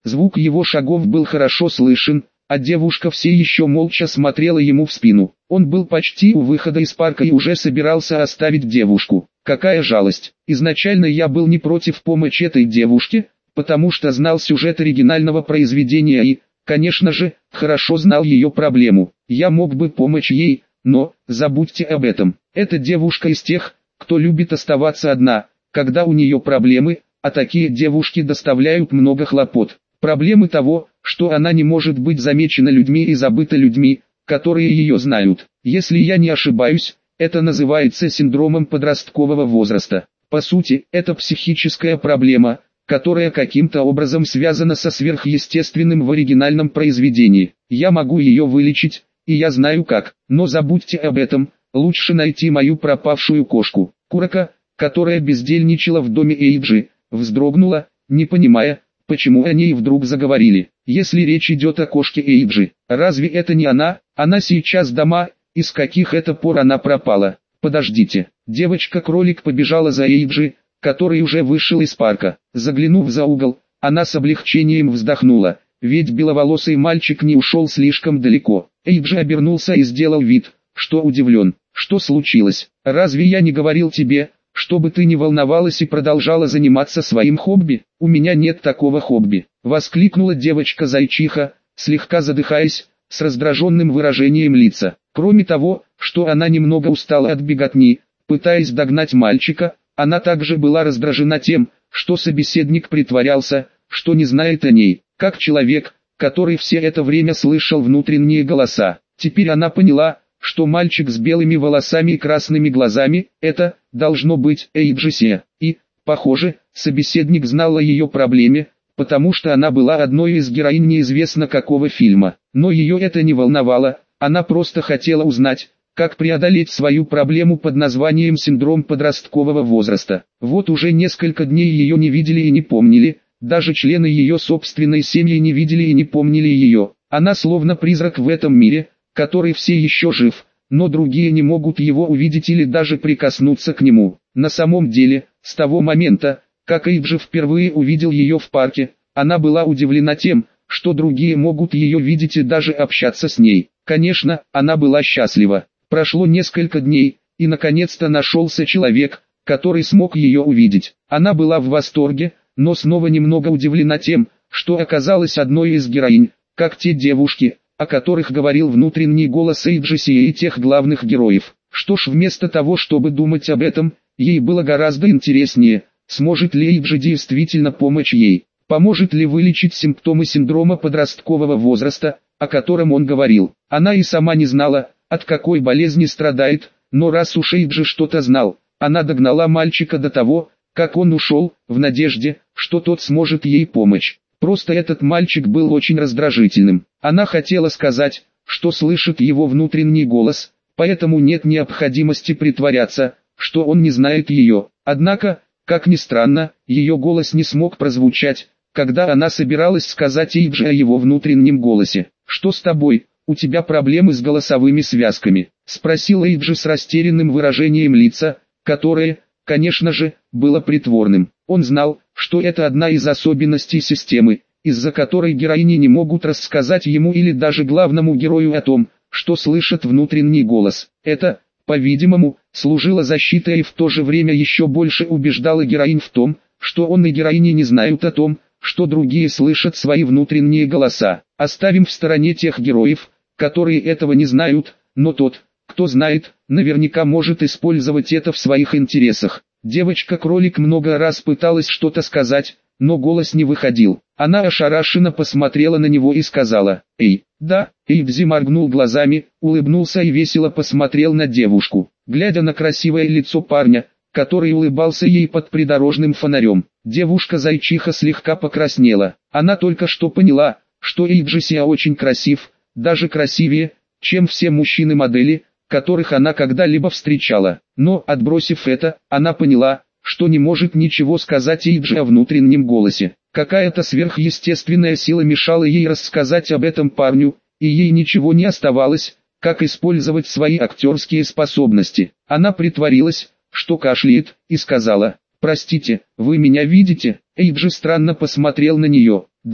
Звук его шагов был хорошо слышен, а девушка все еще молча смотрела ему в спину. Он был почти у выхода из парка и уже собирался оставить девушку. Какая жалость. Изначально я был не против помощи этой девушке, потому что знал сюжет оригинального произведения и, конечно же, хорошо знал ее проблему. Я мог бы помочь ей, но, забудьте об этом. Эта девушка из тех, кто любит оставаться одна, когда у нее проблемы, а такие девушки доставляют много хлопот. Проблемы того, что она не может быть замечена людьми и забыта людьми, которые ее знают. Если я не ошибаюсь, это называется синдромом подросткового возраста. По сути, это психическая проблема, которая каким-то образом связана со сверхъестественным в оригинальном произведении. Я могу ее вылечить, и я знаю как, но забудьте об этом, лучше найти мою пропавшую кошку. Курака, которая бездельничала в доме Эйджи, вздрогнула, не понимая, почему они вдруг заговорили. Если речь идет о кошке Эйджи, разве это не она? Она сейчас дома, и с каких это пор она пропала? Подождите. Девочка-кролик побежала за Эйджи, который уже вышел из парка. Заглянув за угол, она с облегчением вздохнула, ведь беловолосый мальчик не ушел слишком далеко. Эйджи обернулся и сделал вид, что удивлен. Что случилось? Разве я не говорил тебе, чтобы ты не волновалась и продолжала заниматься своим хобби? У меня нет такого хобби, воскликнула девочка-зайчиха, слегка задыхаясь, с раздраженным выражением лица. Кроме того, что она немного устала от беготни, пытаясь догнать мальчика, она также была раздражена тем, что собеседник притворялся, что не знает о ней, как человек, который все это время слышал внутренние голоса. Теперь она поняла, что мальчик с белыми волосами и красными глазами – это, должно быть, Эйджи. И, похоже, собеседник знал о ее проблеме, потому что она была одной из героинь неизвестно какого фильма. Но ее это не волновало, она просто хотела узнать, как преодолеть свою проблему под названием синдром подросткового возраста. Вот уже несколько дней ее не видели и не помнили, даже члены ее собственной семьи не видели и не помнили ее. Она словно призрак в этом мире, который все еще жив, но другие не могут его увидеть или даже прикоснуться к нему. На самом деле, с того момента, как Эйджи впервые увидел ее в парке, она была удивлена тем, что другие могут ее видеть и даже общаться с ней. Конечно, она была счастлива. Прошло несколько дней, и наконец-то нашелся человек, который смог ее увидеть. Она была в восторге, но снова немного удивлена тем, что оказалась одной из героинь, как те девушки, о которых говорил внутренний голос Эйджи и тех главных героев. Что ж, вместо того, чтобы думать об этом, ей было гораздо интереснее, сможет ли Эйджи действительно помочь ей, поможет ли вылечить симптомы синдрома подросткового возраста, о котором он говорил. Она и сама не знала, от какой болезни страдает, но раз уж Эйджи что-то знал, она догнала мальчика до того, как он ушел, в надежде, что тот сможет ей помочь. Просто этот мальчик был очень раздражительным. Она хотела сказать, что слышит его внутренний голос, поэтому нет необходимости притворяться, что он не знает ее. Однако, как ни странно, ее голос не смог прозвучать, когда она собиралась сказать Эйджи о его внутреннем голосе. «Что с тобой? У тебя проблемы с голосовыми связками?» — спросил Эйджи с растерянным выражением лица, которое, конечно же, было притворным. Он знал, что это одна из особенностей системы, из-за которой героини не могут рассказать ему или даже главному герою о том, что слышат внутренний голос. Это, по-видимому, служило защитой и в то же время еще больше убеждало героинь в том, что он и героини не знают о том, что другие слышат свои внутренние голоса. Оставим в стороне тех героев, которые этого не знают, но тот, кто знает, наверняка может использовать это в своих интересах. Девочка-кролик много раз пыталась что-то сказать, но голос не выходил. Она ошарашенно посмотрела на него и сказала: «Эй, да». Эйджи моргнул глазами, улыбнулся и весело посмотрел на девушку. Глядя на красивое лицо парня, который улыбался ей под придорожным фонарем, девушка-зайчиха слегка покраснела. Она только что поняла, что Эйджи очень красив, даже красивее, чем все мужчины-модели, которых она когда-либо встречала. Но, отбросив это, она поняла, что не может ничего сказать Эйджи о внутреннем голосе. Какая-то сверхъестественная сила мешала ей рассказать об этом парню, и ей ничего не оставалось, как использовать свои актерские способности. Она притворилась, что кашляет, и сказала: «Простите, вы меня видите?» Эйджи странно посмотрел на нее. «Да,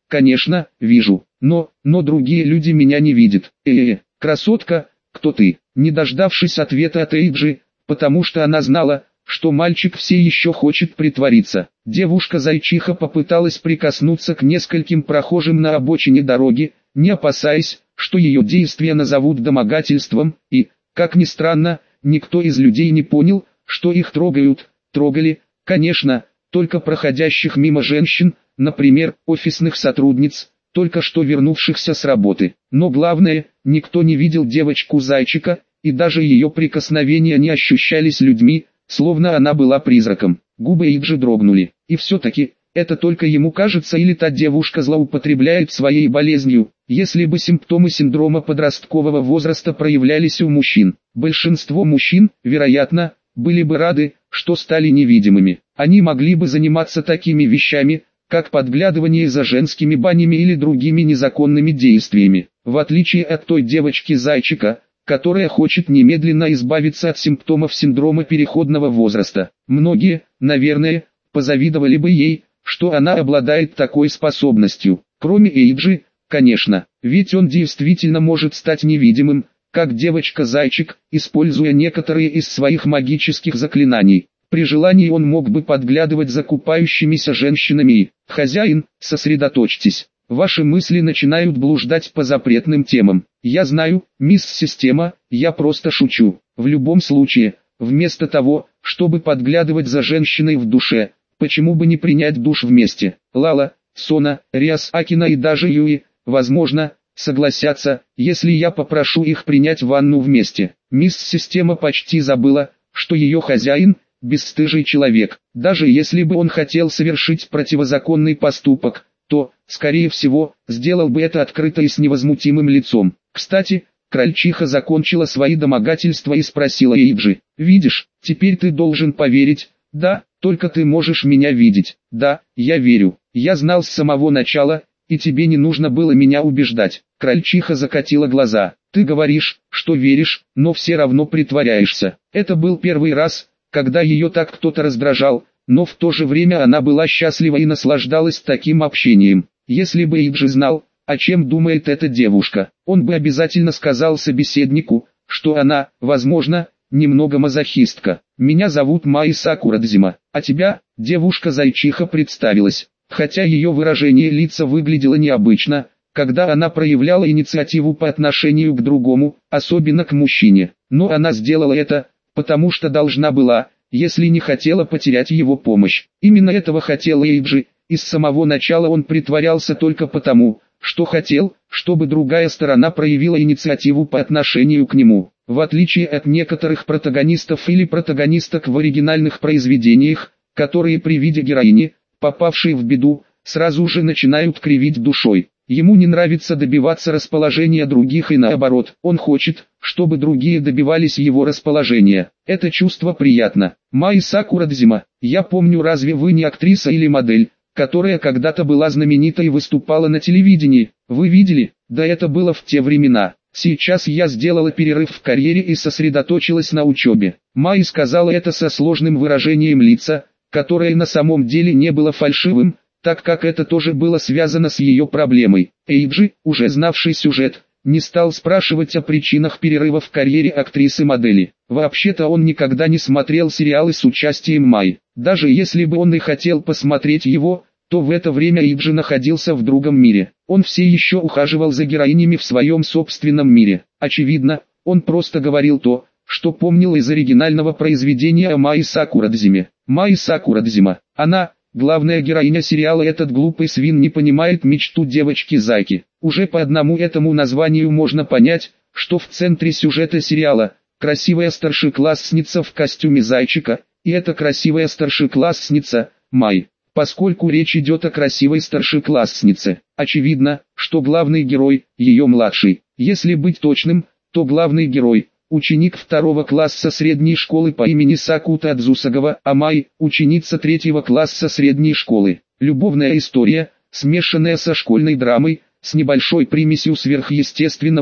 конечно, вижу, но другие люди меня не видят. Красотка, кто ты? Не дождавшись ответа от Эйджи, потому что она знала, что мальчик все еще хочет притвориться. Девушка-зайчиха попыталась прикоснуться к нескольким прохожим на обочине дороги, не опасаясь, что ее действия назовут домогательством, и, как ни странно, никто из людей не понял, что их трогают. Трогали, конечно, только проходящих мимо женщин, например, офисных сотрудниц, только что вернувшихся с работы. Но главное, никто не видел девочку-зайчика, и даже ее прикосновения не ощущались людьми, словно она была призраком. Губы Эйджи дрогнули. И все-таки, это только ему кажется или та девушка злоупотребляет своей болезнью. Если бы симптомы синдрома подросткового возраста проявлялись у мужчин, большинство мужчин, вероятно, были бы рады, что стали невидимыми. Они могли бы заниматься такими вещами, как подглядывание за женскими банями или другими незаконными действиями. В отличие от той девочки-зайчика, которая хочет немедленно избавиться от симптомов синдрома переходного возраста. Многие, наверное, позавидовали бы ей, что она обладает такой способностью. Кроме Эйджи, конечно, ведь он действительно может стать невидимым, как девочка-зайчик, используя некоторые из своих магических заклинаний. При желании он мог бы подглядывать за купающимися женщинами. «Хозяин, сосредоточьтесь. Ваши мысли начинают блуждать по запретным темам. Я знаю, мисс Система, я просто шучу. В любом случае, вместо того, чтобы подглядывать за женщиной в душе, почему бы не принять душ вместе? Лала, Сона, Риас Акина и даже Юи, возможно, согласятся, если я попрошу их принять ванну вместе». Мисс Система почти забыла, что ее хозяин – бесстыжий человек. Даже если бы он хотел совершить противозаконный поступок, то, скорее всего, сделал бы это открыто и с невозмутимым лицом. Кстати, крольчиха закончила свои домогательства и спросила Эйджи: «Видишь, теперь ты должен поверить, да, только ты можешь меня видеть». «Да, я верю, я знал с самого начала, и тебе не нужно было меня убеждать». Крольчиха закатила глаза. «Ты говоришь, что веришь, но все равно притворяешься». Это был первый раз, когда ее так кто-то раздражал, но в то же время она была счастлива и наслаждалась таким общением. Если бы Эйджи знал, о чем думает эта девушка, он бы обязательно сказал собеседнику, что она, возможно, немного мазохистка. «Меня зовут Майи Сакурадзима, а тебя?» Девушка-зайчиха представилась, хотя ее выражение лица выглядело необычно, когда она проявляла инициативу по отношению к другому, особенно к мужчине. Но она сделала это, потому что должна была, если не хотела потерять его помощь. Именно этого хотел Эйджи, и с самого начала он притворялся только потому, что хотел, чтобы другая сторона проявила инициативу по отношению к нему. В отличие от некоторых протагонистов или протагонисток в оригинальных произведениях, которые при виде героини, попавшей в беду, сразу же начинают кривить душой. Ему не нравится добиваться расположения других и наоборот, он хочет, чтобы другие добивались его расположения. Это чувство приятно. Майи Сакурадзима, я помню, разве вы не актриса или модель, которая когда-то была знаменита и выступала на телевидении? Вы видели? Да это было в те времена. Сейчас я сделала перерыв в карьере и сосредоточилась на учебе. Майи сказала это со сложным выражением лица, которое на самом деле не было фальшивым, так как это тоже было связано с ее проблемой. Эйджи, уже знавший сюжет, не стал спрашивать о причинах перерыва в карьере актрисы-модели. Вообще-то он никогда не смотрел сериалы с участием Майи. Даже если бы он и хотел посмотреть его, то в это время Эйджи находился в другом мире. Он все еще ухаживал за героинями в своем собственном мире. Очевидно, он просто говорил то, что помнил из оригинального произведения о Майи Сакурадзиме. Майи Сакурадзима, она... Главная героиня сериала «Этот глупый свин не понимает мечту девочки-зайки». Уже по одному этому названию можно понять, что в центре сюжета сериала красивая старшеклассница в костюме зайчика, и эта красивая старшеклассница – Майи. Поскольку речь идет о красивой старшекласснице, очевидно, что главный герой – ее младший. Если быть точным, то главный герой – ученик 2 класса средней школы по имени Сакута Адзусагава, а Майи – ученица 3 класса средней школы. Любовная история, смешанная со школьной драмой, с небольшой примесью сверхъестественного,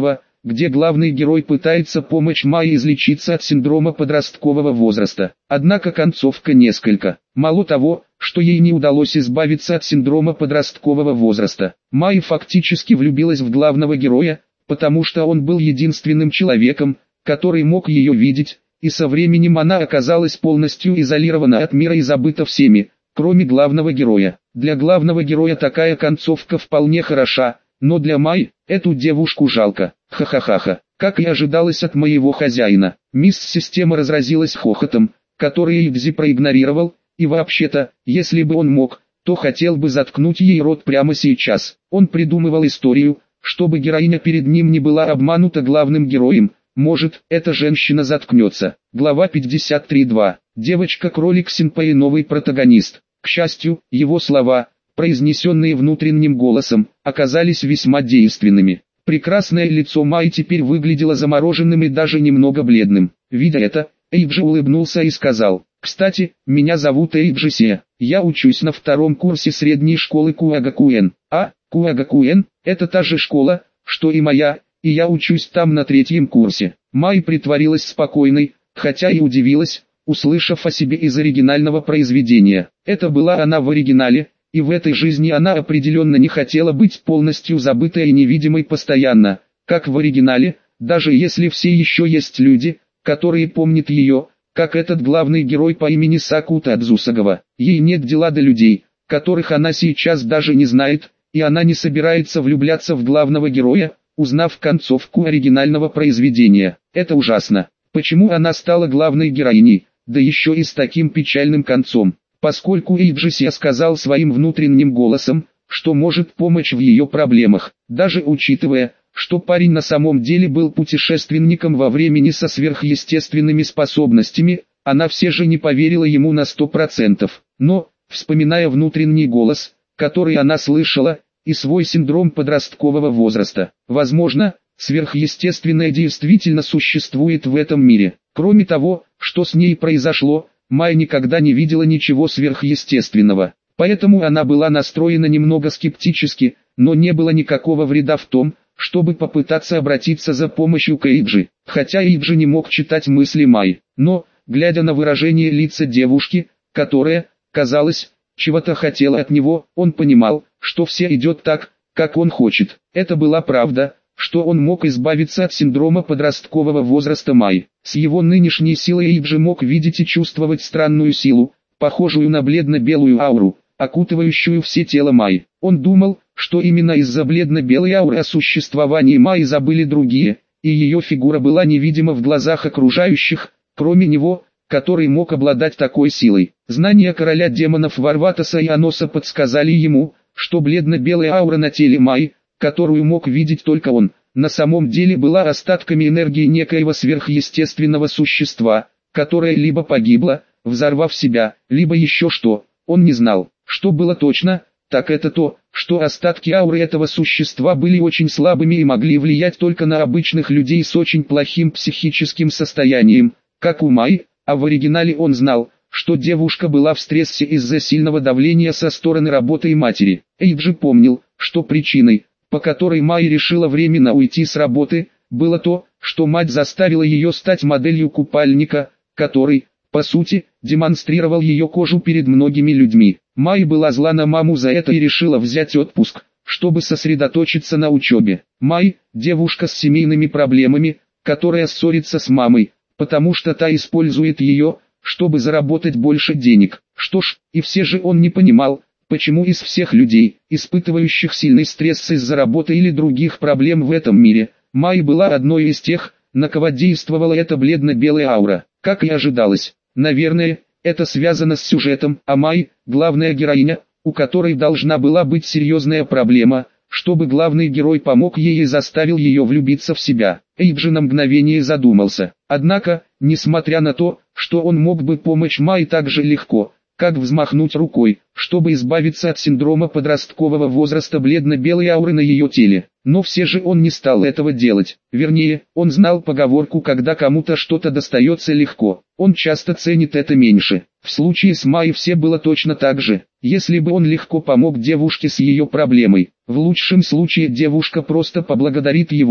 где главный герой пытается помочь Майе излечиться от синдрома подросткового возраста. Однако концовка несколько. Мало того, что ей не удалось избавиться от синдрома подросткового возраста, Майя фактически влюбилась в главного героя, потому что он был единственным человеком, который мог ее видеть, и со временем она оказалась полностью изолирована от мира и забыта всеми, кроме главного героя. Для главного героя такая концовка вполне хороша, но для Майи, эту девушку жалко. Ха-ха-ха-ха. Как и ожидалось от моего хозяина, Мисс-система разразилась хохотом, который Игзи проигнорировал, и вообще-то, если бы он мог, то хотел бы заткнуть ей рот прямо сейчас. Он придумывал историю, чтобы героиня перед ним не была обманута главным героем. Может, эта женщина заткнется. Глава 53.2. Девочка-кролик Синпэй новый протагонист. К счастью, его слова, произнесенные внутренним голосом, оказались весьма действенными. Прекрасное лицо Майи теперь выглядело замороженным и даже немного бледным. Видя это, Эйджи улыбнулся и сказал: «Кстати, меня зовут Эйджи Се. Я учусь на 2-м курсе средней школы Куагакуэн». «А, Куагакуэн, это та же школа, что и моя, и я учусь там на 3-м курсе». Майи притворилась спокойной, хотя и удивилась, услышав о себе из оригинального произведения. Это была она в оригинале, и в этой жизни она определенно не хотела быть полностью забытой и невидимой постоянно, как в оригинале, даже если все еще есть люди, которые помнят ее, как этот главный герой по имени Сакута Адзусагава. Ей нет дела до людей, которых она сейчас даже не знает, и она не собирается влюбляться в главного героя, узнав концовку оригинального произведения. Это ужасно. Почему она стала главной героиней, да еще и с таким печальным концом? Поскольку Эйджи Се сказал своим внутренним голосом, что может помочь в ее проблемах, даже учитывая, что парень на самом деле был путешественником во времени со сверхъестественными способностями, она все же не поверила ему на 100%. Но, вспоминая внутренний голос, который она слышала, и свой синдром подросткового возраста, возможно, сверхъестественное действительно существует в этом мире. Кроме того, что с ней произошло, Майя никогда не видела ничего сверхъестественного. Поэтому она была настроена немного скептически, но не было никакого вреда в том, чтобы попытаться обратиться за помощью к Эйджи. Хотя Эйджи не мог читать мысли Майи, но, глядя на выражение лица девушки, которая, казалось, чего-то хотела от него, он понимал, что все идет так, как он хочет. Это была правда, что он мог избавиться от синдрома подросткового возраста Майи. С его нынешней силой Эйджи мог видеть и чувствовать странную силу, похожую на бледно-белую ауру, окутывающую все тело Майи. Он думал, что именно из-за бледно-белой ауры о существовании Майи забыли другие, и ее фигура была невидима в глазах окружающих, кроме него, который мог обладать такой силой. Знания короля демонов Варватоса и Аноса подсказали ему, что бледно-белая аура на теле Майи, которую мог видеть только он, на самом деле была остатками энергии некоего сверхъестественного существа, которое либо погибло, взорвав себя, либо еще что. Он не знал, что было точно, так это то, что остатки ауры этого существа были очень слабыми и могли влиять только на обычных людей с очень плохим психическим состоянием, как у Майи, а в оригинале он знал, что девушка была в стрессе из-за сильного давления со стороны работы и матери. Эйджи помнил, что причиной, по которой Майя решила временно уйти с работы, было то, что мать заставила ее стать моделью купальника, который, по сути, демонстрировал ее кожу перед многими людьми. Майя была зла на маму за это и решила взять отпуск, чтобы сосредоточиться на учебе. Майя – девушка с семейными проблемами, которая ссорится с мамой, потому что та использует ее, чтобы заработать больше денег. Что ж, и все же он не понимал, почему из всех людей, испытывающих сильный стресс из-за работы или других проблем в этом мире, Майя была одной из тех, на кого действовала эта бледно-белая аура. Как и ожидалось, наверное, это связано с сюжетом, а Майя – главная героиня, у которой должна была быть серьезная проблема, чтобы главный герой помог ей и заставил ее влюбиться в себя. Эйджи на мгновение задумался. Однако, несмотря на то, что он мог бы помочь Майе так же легко, как взмахнуть рукой, чтобы избавиться от синдрома подросткового возраста бледно-белой ауры на ее теле. Но все же он не стал этого делать. Вернее, он знал поговорку, когда кому-то что-то достается легко, он часто ценит это меньше. В случае с Майей все было точно так же. Если бы он легко помог девушке с ее проблемой, в лучшем случае девушка просто поблагодарит его и,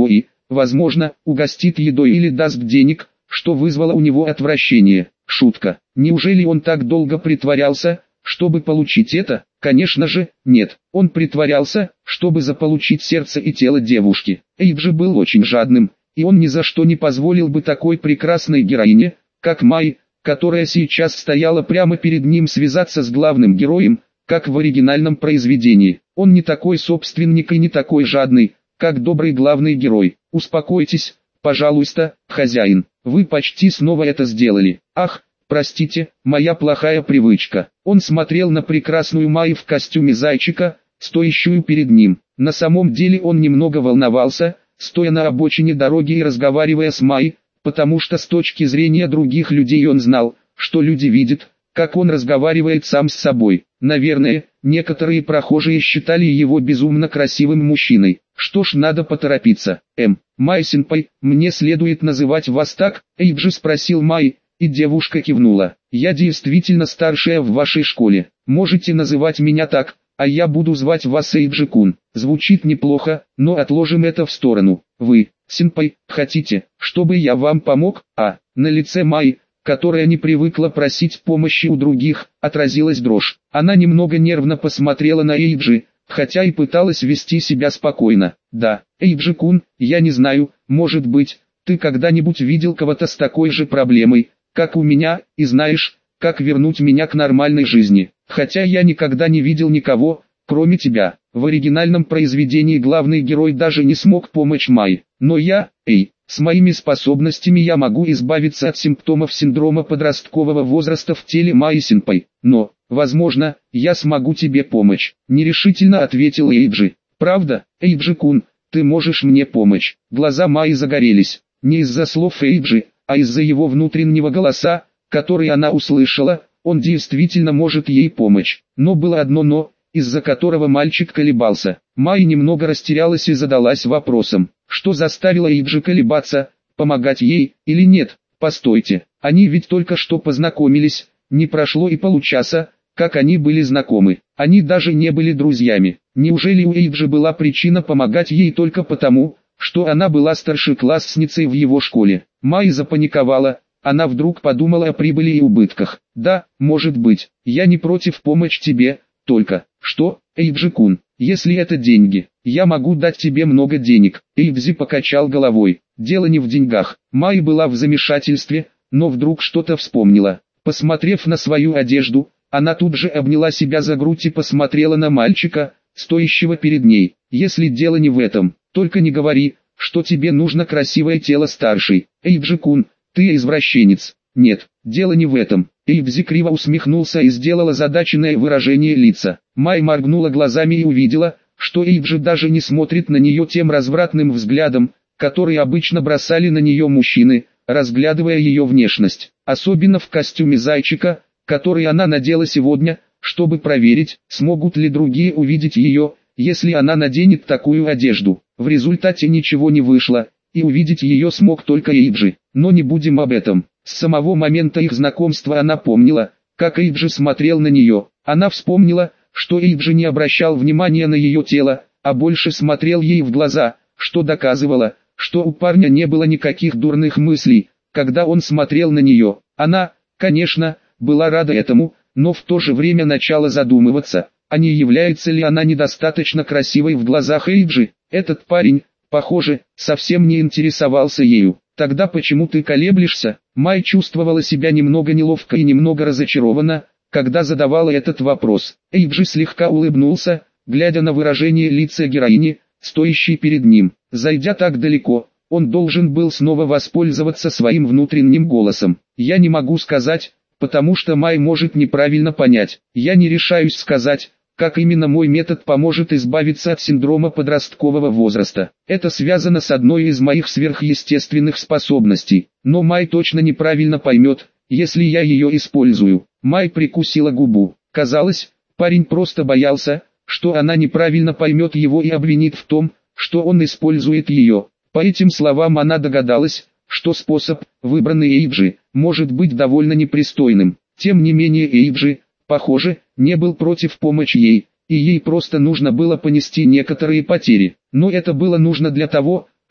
возможно, угостит едой или даст денег, что вызвало у него отвращение. Шутка. Неужели он так долго притворялся, чтобы получить это? Конечно же, нет. Он притворялся, чтобы заполучить сердце и тело девушки. Эйб же был очень жадным, и он ни за что не позволил бы такой прекрасной героине, как Май, которая сейчас стояла прямо перед ним, связаться с главным героем, как в оригинальном произведении. Он не такой собственник и не такой жадный, как добрый главный герой. Успокойтесь, пожалуйста, хозяин. Вы почти снова это сделали. Ах, простите, моя плохая привычка. Он смотрел на прекрасную Май в костюме зайчика, стоящую перед ним. На самом деле он немного волновался, стоя на обочине дороги и разговаривая с Май, потому что с точки зрения других людей он знал, что люди видят, как он разговаривает сам с собой. Наверное, некоторые прохожие считали его безумно красивым мужчиной. Что ж, надо поторопиться. Май-сенпай, мне следует называть вас так? Эйб же спросил Май, и девушка кивнула. Я действительно старшая в вашей школе. Можете называть меня так, а я буду звать вас Эйб-кун. Звучит неплохо, но отложим это в сторону. Вы, сенпай, хотите, чтобы я вам помог? На лице Май, которая не привыкла просить помощи у других, отразилась дрожь. Она немного нервно посмотрела на Эйджи, хотя и пыталась вести себя спокойно. Да, Эйджи-кун, я не знаю, может быть, ты когда-нибудь видел кого-то с такой же проблемой, как у меня, и знаешь, как вернуть меня к нормальной жизни. Хотя я никогда не видел никого, кроме тебя. В оригинальном произведении главный герой даже не смог помочь Май. Но я, с моими способностями я могу избавиться от симптомов синдрома подросткового возраста в теле Май-сенпай. Но, возможно, я смогу тебе помочь. Нерешительно ответил Эйджи. Правда, Эйджи-кун, ты можешь мне помочь? Глаза Май загорелись. Не из-за слов Эйджи, а из-за его внутреннего голоса, который она услышала. Он действительно может ей помочь. Но было одно «но», из-за которого мальчик колебался. Май немного растерялась и задалась вопросом, что заставило Эйджи колебаться, помогать ей или нет. Постойте, они ведь только что познакомились, не прошло и получаса, как они были знакомы. Они даже не были друзьями. Неужели у Эйджи была причина помогать ей только потому, что она была старшеклассницей в его школе? Май запаниковала. Она вдруг подумала о прибыли и убытках. Да, может быть, я не против помочь тебе, только, что, Эйджи-кун, если это деньги, я могу дать тебе много денег. Эйджи покачал головой. Дело не в деньгах. Май была в замешательстве, но вдруг что-то вспомнила. Посмотрев на свою одежду, она тут же обняла себя за грудь и посмотрела на мальчика, стоящего перед ней. Если дело не в этом, только не говори, что тебе нужно красивое тело старшей. Эйджи-кун, ты извращенец. Нет, дело не в этом. Эйджи криво усмехнулся и сделал озадаченное выражение лица. Май моргнула глазами и увидела, что Эйджи даже не смотрит на нее тем развратным взглядом, который обычно бросали на нее мужчины, разглядывая ее внешность. Особенно в костюме зайчика, который она надела сегодня, чтобы проверить, смогут ли другие увидеть ее, если она наденет такую одежду. В результате ничего не вышло, и увидеть ее смог только Эйджи. Но не будем об этом. С самого момента их знакомства она помнила, как Эйджи смотрел на нее. Она вспомнила, что Эйджи не обращал внимания на ее тело, а больше смотрел ей в глаза, что доказывало, что у парня не было никаких дурных мыслей, когда он смотрел на нее. Она, конечно, была рада этому, но в то же время начала задумываться, а не является ли она недостаточно красивой в глазах Эйджи. Этот парень, похоже, совсем не интересовался ею. Тогда почему ты колеблешься? Май чувствовала себя немного неловко и немного разочарованно, когда задавала этот вопрос. Эйджи слегка улыбнулся, глядя на выражение лица героини, стоящей перед ним. Зайдя так далеко, он должен был снова воспользоваться своим внутренним голосом. Я не могу сказать, потому что Май может неправильно понять. Я не решаюсь сказать, как именно мой метод поможет избавиться от синдрома подросткового возраста. Это связано с одной из моих сверхъестественных способностей. Но Май точно неправильно поймет, если я ее использую. Май прикусила губу. Казалось, парень просто боялся, что она неправильно поймет его и обвинит в том, что он использует ее. По этим словам она догадалась, что способ, выбранный Эйджи, может быть довольно непристойным. Тем не менее Эйджи, похоже, не был против помочи ей, и ей просто нужно было понести некоторые потери. Но это было нужно для того,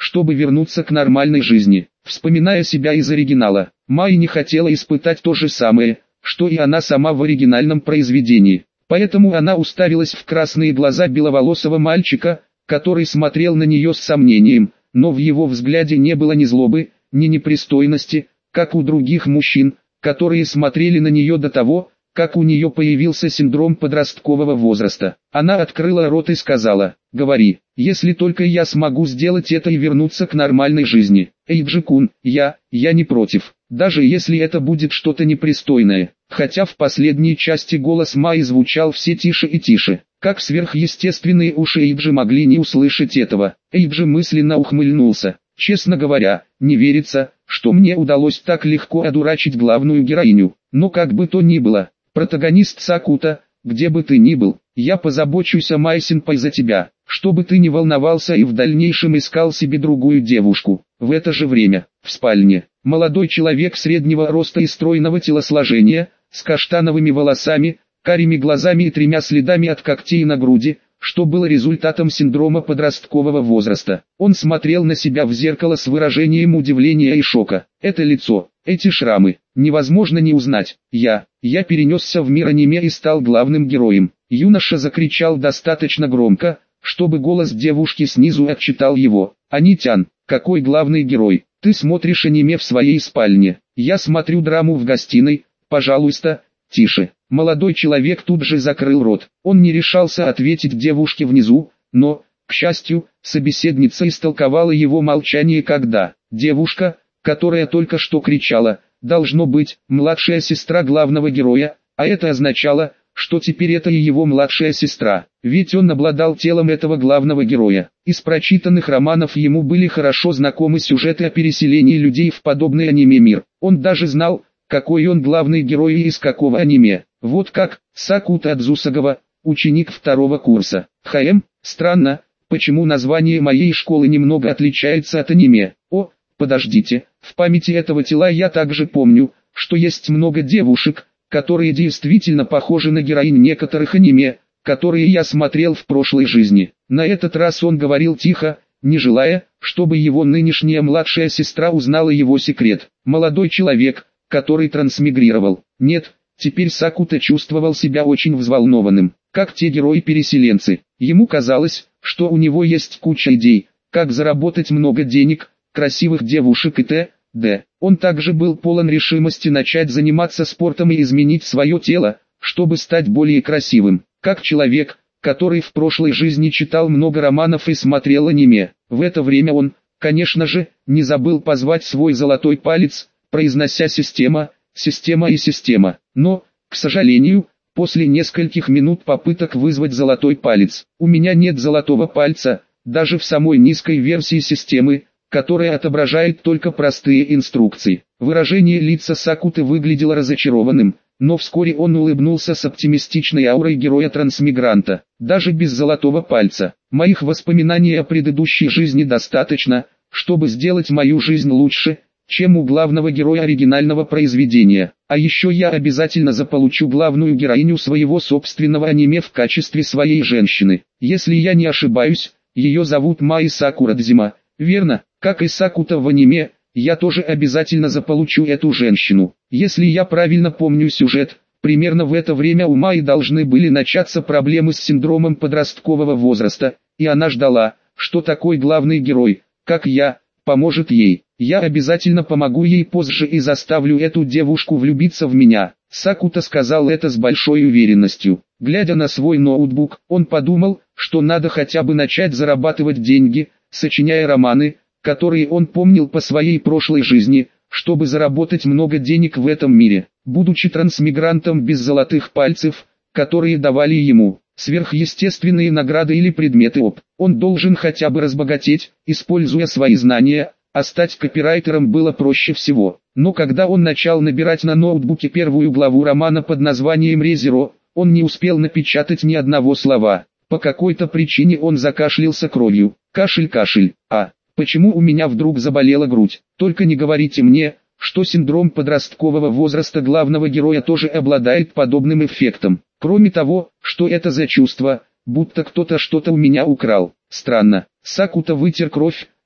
чтобы вернуться к нормальной жизни. Вспоминая себя из оригинала, Майя не хотела испытать то же самое, что и она сама в оригинальном произведении. Поэтому она уставилась в красные глаза беловолосого мальчика, который смотрел на нее с сомнением, но в его взгляде не было ни злобы, ни непристойности, как у других мужчин, которые смотрели на нее до того, как у нее появился синдром подросткового возраста. Она открыла рот и сказала: «Говори, если только я смогу сделать это и вернуться к нормальной жизни. Эйджи-кун, я не против, даже если это будет что-то непристойное». Хотя в последней части голос Майи звучал все тише и тише, как сверхъестественные уши Эйджи могли не услышать этого. Эйджи мысленно ухмыльнулся. Честно говоря, не верится, что мне удалось так легко одурачить главную героиню. Но как бы то ни было, протагонист Сакута, где бы ты ни был, я позабочусь о Май-сенпай за тебя, чтобы ты не волновался и в дальнейшем искал себе другую девушку. В это же время, в спальне, молодой человек среднего роста и стройного телосложения, с каштановыми волосами, карими глазами и 3 следами от когтей на груди, что было результатом синдрома подросткового возраста. Он смотрел на себя в зеркало с выражением удивления и шока. Это лицо, эти шрамы, невозможно не узнать. Я перенесся в мир аниме и стал главным героем. Юноша закричал достаточно громко, чтобы голос девушки снизу отчитал его. «Анитян, какой главный герой? Ты смотришь аниме в своей спальне. Я смотрю драму в гостиной, пожалуйста, тише». Молодой человек тут же закрыл рот. Он не решался ответить девушке внизу, но, к счастью, собеседница истолковала его молчание, когда девушка, которая только что кричала, должно быть, младшая сестра главного героя, а это означало, что теперь это и его младшая сестра, ведь он обладал телом этого главного героя. Из прочитанных романов ему были хорошо знакомы сюжеты о переселении людей в подобный аниме-мир. Он даже знал, какой он главный герой и из какого аниме. Вот как, Сакута Адзусагава, ученик 2-го курса. Странно, почему название моей школы немного отличается от аниме. О, подождите, в памяти этого тела я также помню, что есть много девушек, которые действительно похожи на героинь некоторых аниме, которые я смотрел в прошлой жизни. На этот раз он говорил тихо, не желая, чтобы его нынешняя младшая сестра узнала его секрет. Молодой человек, который трансмигрировал. Нет, теперь Сакута чувствовал себя очень взволнованным, как те герои-переселенцы. Ему казалось, что у него есть куча идей, как заработать много денег, красивых девушек и т.д. Он также был полон решимости начать заниматься спортом и изменить свое тело, чтобы стать более красивым. Как человек, который в прошлой жизни читал много романов и смотрел аниме. В это время он, конечно же, не забыл позвать свой золотой палец, произнося «система», «система» и «система». Но, к сожалению, после нескольких минут попыток вызвать золотой палец, у меня нет золотого пальца, даже в самой низкой версии системы, которая отображает только простые инструкции. Выражение лица Сакуты выглядело разочарованным, но вскоре он улыбнулся с оптимистичной аурой героя-трансмигранта. Даже без золотого пальца, моих воспоминаний о предыдущей жизни достаточно, чтобы сделать мою жизнь лучше, чем у главного героя оригинального произведения. А еще я обязательно заполучу главную героиню своего собственного аниме в качестве своей женщины. Если я не ошибаюсь, ее зовут Майи Сакурадзима, верно? Как и Сакута в аниме, я тоже обязательно заполучу эту женщину. Если я правильно помню сюжет, примерно в это время у Майи должны были начаться проблемы с синдромом подросткового возраста, и она ждала, что такой главный герой, как я, поможет ей. Я обязательно помогу ей позже и заставлю эту девушку влюбиться в меня. Сакута сказал это с большой уверенностью. Глядя на свой ноутбук, он подумал, что надо хотя бы начать зарабатывать деньги, сочиняя романы, которые он помнил по своей прошлой жизни, чтобы заработать много денег в этом мире. Будучи трансмигрантом без золотых пальцев, которые давали ему сверхъестественные награды или предметы он должен хотя бы разбогатеть, используя свои знания, а стать копирайтером было проще всего. Но когда он начал набирать на ноутбуке первую главу романа под названием «Резеро», он не успел напечатать ни одного слова. По какой-то причине он закашлялся кровью. Кашель. Почему у меня вдруг заболела грудь? Только не говорите мне, что синдром подросткового возраста главного героя тоже обладает подобным эффектом. Кроме того, что это за чувство, будто кто-то что-то у меня украл. Странно. Сакута вытер кровь,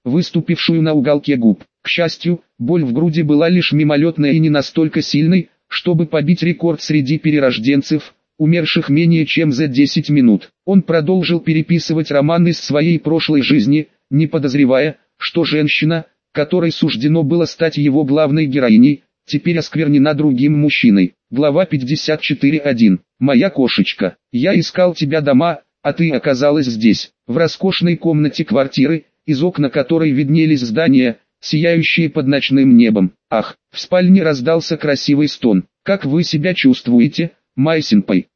выступившую на уголке губ. К счастью, боль в груди была лишь мимолетной и не настолько сильной, чтобы побить рекорд среди перерожденцев, умерших менее чем за 10 минут. Он продолжил переписывать роман из своей прошлой жизни, не подозревая, что женщина, которой суждено было стать его главной героиней, теперь осквернена другим мужчиной. Глава 54.1. Моя кошечка. Я искал тебя дома, а ты оказалась здесь, в роскошной комнате квартиры, из окна которой виднелись здания, сияющие под ночным небом. Ах, в спальне раздался красивый стон. Как вы себя чувствуете, Май-сенпай?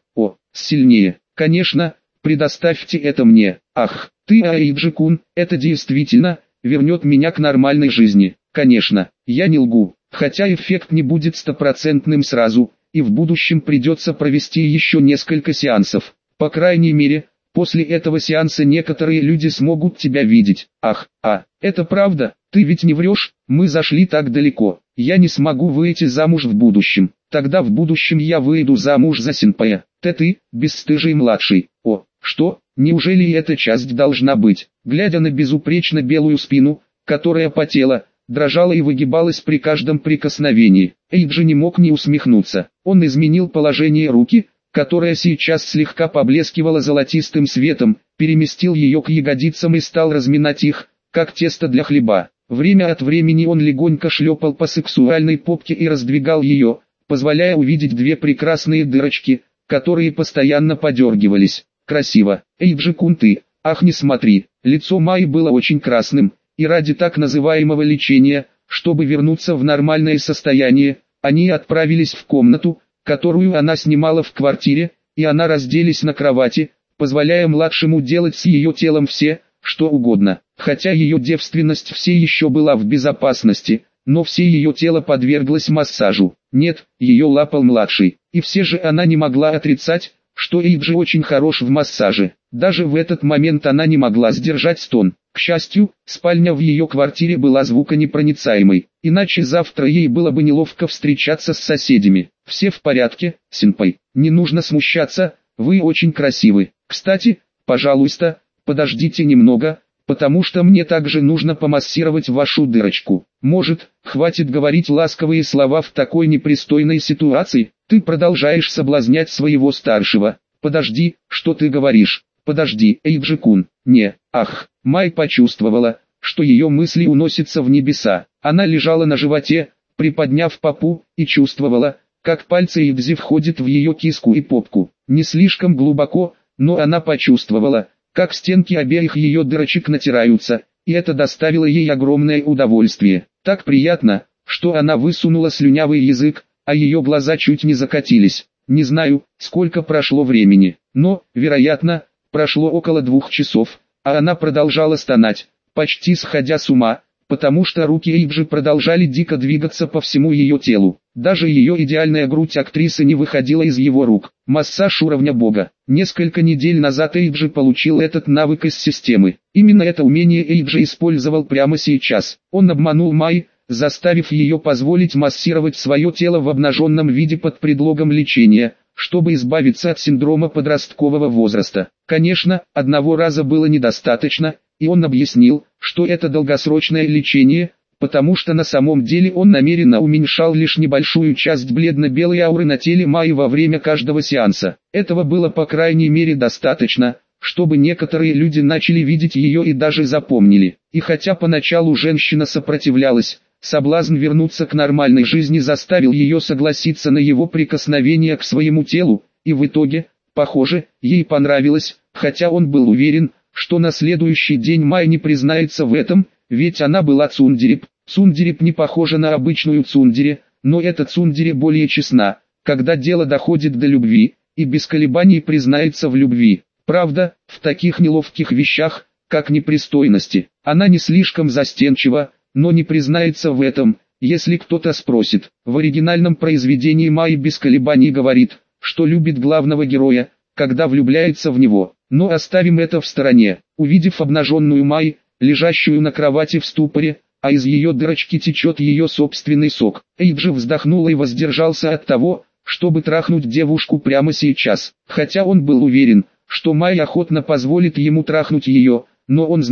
Сильнее. Конечно, предоставьте это мне. Ах, ты Аиджи-кун, это действительно вернет меня к нормальной жизни. Конечно, я не лгу, хотя эффект не будет стопроцентным сразу, и в будущем придется провести еще несколько сеансов. По крайней мере, после этого сеанса некоторые люди смогут тебя видеть. Ах, это правда, ты ведь не врешь, мы зашли так далеко. Я не смогу выйти замуж в будущем. Тогда в будущем я выйду замуж за сенпая. Ты, бесстыжий младший. Что, неужели эта часть должна быть? Глядя на безупречно белую спину, которая потела, дрожала и выгибалась при каждом прикосновении, Эйджи не мог не усмехнуться. Он изменил положение руки, которая сейчас слегка поблескивала золотистым светом, переместил ее к ягодицам и стал разминать их, как тесто для хлеба. Время от времени он легонько шлепал по сексуальной попке и раздвигал ее, позволяя увидеть две прекрасные дырочки, которые постоянно подергивались. Красиво. Эйджи-кун, ты, ах, не смотри. Лицо Майи было очень красным, и ради так называемого лечения, чтобы вернуться в нормальное состояние, они отправились в комнату, которую она снимала в квартире, и она разделись на кровати, позволяя младшему делать с ее телом все, что угодно. Хотя ее девственность все еще была в безопасности, но все ее тело подверглось массажу. Нет, ее лапал младший, и все же она не могла отрицать, что Эйджи очень хорош в массаже. Даже в этот момент она не могла сдержать стон. К счастью, спальня в ее квартире была звуконепроницаемой, иначе завтра ей было бы неловко встречаться с соседями. Все в порядке, сенпай, не нужно смущаться, вы очень красивы. Кстати, пожалуйста, подождите немного, потому что мне также нужно помассировать вашу дырочку. Может, хватит говорить ласковые слова в такой непристойной ситуации? Ты продолжаешь соблазнять своего старшего. Подожди, что ты говоришь? Подожди, Эйджи-кун. Не, ах, Май почувствовала, что ее мысли уносятся в небеса. Она лежала на животе, приподняв попу, и чувствовала, как пальцы Эйджи входят в ее киску и попку. Не слишком глубоко, но она почувствовала, как стенки обеих ее дырочек натираются, и это доставило ей огромное удовольствие. Так приятно, что она высунула слюнявый язык, а ее глаза чуть не закатились. Не знаю, сколько прошло времени, но, вероятно, прошло около 2 часов, а она продолжала стонать, почти сходя с ума, потому что руки Эйджи продолжали дико двигаться по всему ее телу. Даже ее идеальная грудь актрисы не выходила из его рук. Массаж уровня бога. Несколько недель назад Эйджи получил этот навык из системы. Именно это умение Эйджи использовал прямо сейчас. Он обманул Май, заставив ее позволить массировать свое тело в обнаженном виде под предлогом лечения, чтобы избавиться от синдрома подросткового возраста. Конечно, одного раза было недостаточно, и он объяснил, что это долгосрочное лечение, потому что на самом деле он намеренно уменьшал лишь небольшую часть бледно-белой ауры на теле Майи во время каждого сеанса. Этого было по крайней мере достаточно, чтобы некоторые люди начали видеть ее и даже запомнили. И хотя поначалу женщина сопротивлялась, соблазн вернуться к нормальной жизни заставил ее согласиться на его прикосновение к своему телу, и в итоге, похоже, ей понравилось, хотя он был уверен, что на следующий день Май не признается в этом, ведь она была цундереп. Цундереп не похожа на обычную цундере, но эта цундере более честна, когда дело доходит до любви, и без колебаний признается в любви. Правда, в таких неловких вещах, как непристойности, она не слишком застенчива, но не признается в этом, если кто-то спросит. В оригинальном произведении Май без колебаний говорит, что любит главного героя, когда влюбляется в него. Но оставим это в стороне. Увидев обнаженную Май, лежащую на кровати в ступоре, а из ее дырочки течет ее собственный сок, Эйджи вздохнул и воздержался от того, чтобы трахнуть девушку прямо сейчас. Хотя он был уверен, что Май охотно позволит ему трахнуть ее, но он знал,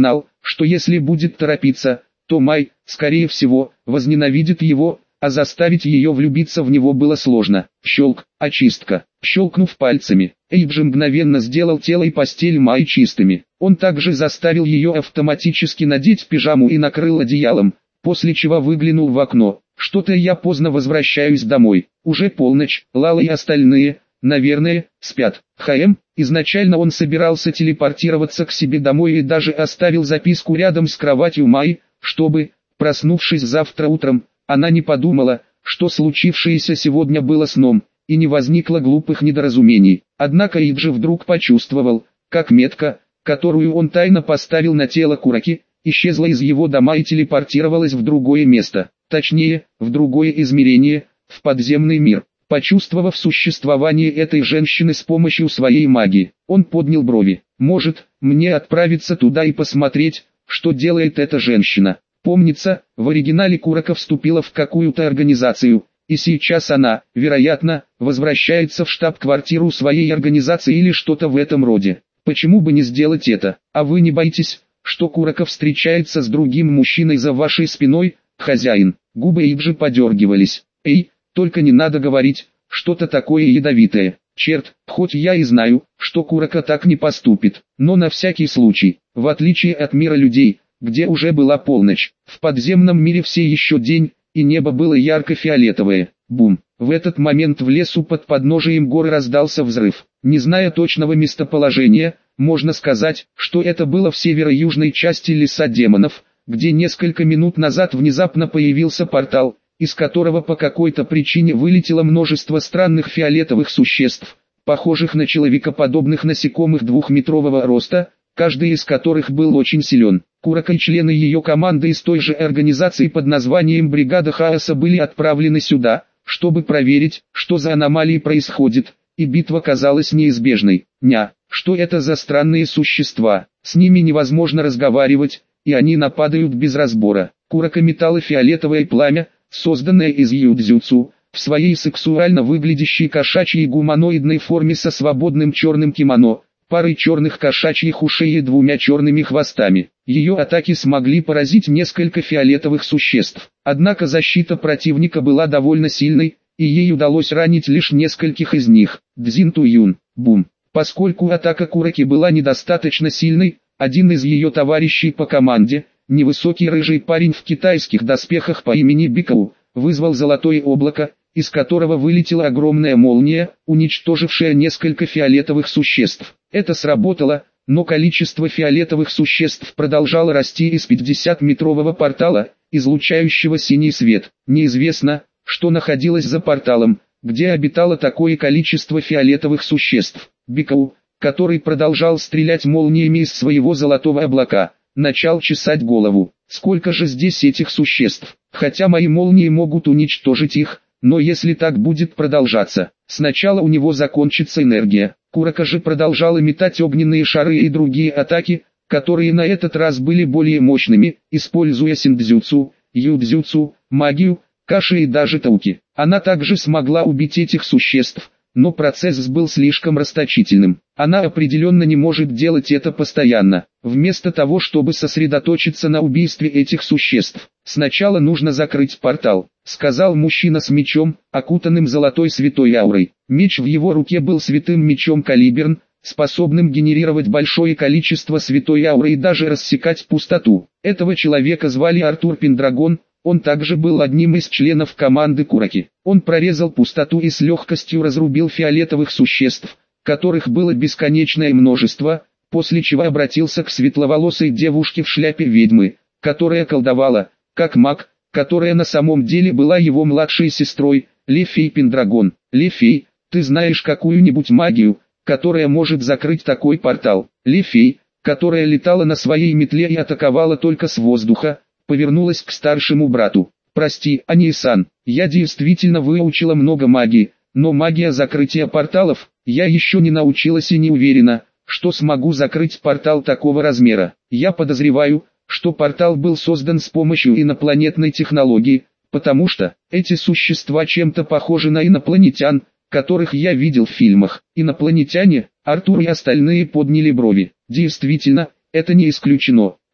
что если будет торопиться, то Май, скорее всего, возненавидит его, а заставить ее влюбиться в него было сложно. Щелк, очистка. Щелкнув пальцами, Эйджи мгновенно сделал тело и постель Май чистыми. Он также заставил ее автоматически надеть пижаму и накрыл одеялом, после чего выглянул в окно. «Что-то я поздно возвращаюсь домой. Уже полночь, Лала и остальные, наверное, спят». Изначально он собирался телепортироваться к себе домой и даже оставил записку рядом с кроватью Май, чтобы, проснувшись завтра утром, она не подумала, что случившееся сегодня было сном, и не возникло глупых недоразумений. Однако Иджи вдруг почувствовал, как метка, которую он тайно поставил на тело Кураки, исчезла из его дома и телепортировалась в другое место, точнее, в другое измерение, в подземный мир. Почувствовав существование этой женщины с помощью своей магии, он поднял брови. «Может, мне отправиться туда и посмотреть, что делает эта женщина?» Помнится, в оригинале Курака вступила в какую-то организацию, и сейчас она, вероятно, возвращается в штаб-квартиру своей организации или что-то в этом роде. Почему бы не сделать это? А вы не боитесь, что Курака встречается с другим мужчиной за вашей спиной, хозяин? Губы Иджи подергивались. «Эй, только не надо говорить что-то такое ядовитое. Черт, хоть я и знаю, что Курака так не поступит, но на всякий случай, в отличие от мира людей, где уже была полночь, в подземном мире все еще день, и небо было ярко-фиолетовое. Бум! В этот момент в лесу под подножием горы раздался взрыв. Не зная точного местоположения, можно сказать, что это было в северо-южной части леса демонов, где несколько минут назад внезапно появился портал, из которого по какой-то причине вылетело множество странных фиолетовых существ, похожих на человекоподобных насекомых двухметрового роста, каждый из которых был очень силен. Курака и члены ее команды из той же организации под названием «Бригада Хаоса» были отправлены сюда, чтобы проверить, что за аномалии происходит, и битва казалась неизбежной. Что это за странные существа? С ними невозможно разговаривать, и они нападают без разбора. Курака метала фиолетовое пламя, созданное из юдзюцу, в своей сексуально выглядящей кошачьей гуманоидной форме со свободным черным кимоно, парой черных кошачьих ушей и двумя черными хвостами. Ее атаки смогли поразить несколько фиолетовых существ. Однако защита противника была довольно сильной, и ей удалось ранить лишь нескольких из них. Цзин Туюн. Бум. Поскольку атака Кураки была недостаточно сильной, один из ее товарищей по команде, невысокий рыжий парень в китайских доспехах по имени Бикоу, вызвал золотое облако, из которого вылетела огромная молния, уничтожившая несколько фиолетовых существ. Это сработало, но количество фиолетовых существ продолжало расти из 50-метрового портала, излучающего синий свет. Неизвестно, что находилось за порталом, где обитало такое количество фиолетовых существ. Бикоу, который продолжал стрелять молниями из своего золотого облака, начал чесать голову. Сколько же здесь этих существ? Хотя мои молнии могут уничтожить их, но если так будет продолжаться, сначала у него закончится энергия. Курака же продолжала метать огненные шары и другие атаки, которые на этот раз были более мощными, используя синдзюцу, юдзюцу, магию, каши и даже тауки. Она также смогла убить этих существ, но процесс был слишком расточительным. Она определенно не может делать это постоянно. Вместо того, чтобы сосредоточиться на убийстве этих существ, сначала нужно закрыть портал, сказал мужчина с мечом, окутанным золотой святой аурой. Меч в его руке был святым мечом Калиберн, способным генерировать большое количество святой ауры и даже рассекать пустоту. Этого человека звали Артур Пендрагон. Он также был одним из членов команды Кураки. Он прорезал пустоту и с легкостью разрубил фиолетовых существ, которых было бесконечное множество, после чего обратился к светловолосой девушке в шляпе ведьмы, которая колдовала, как маг, которая на самом деле была его младшей сестрой, Лефей Пендрагон. Лефей, ты знаешь какую-нибудь магию, которая может закрыть такой портал? Лефей, которая летала на своей метле и атаковала только с воздуха, повернулась к старшему брату. «Прости, Ани-сан, я действительно выучила много магии, но магия закрытия порталов, я еще не научилась и не уверена, что смогу закрыть портал такого размера. Я подозреваю, что портал был создан с помощью инопланетной технологии, потому что эти существа чем-то похожи на инопланетян, которых я видел в фильмах». Инопланетяне? Артур и остальные подняли брови. Действительно, это не исключено.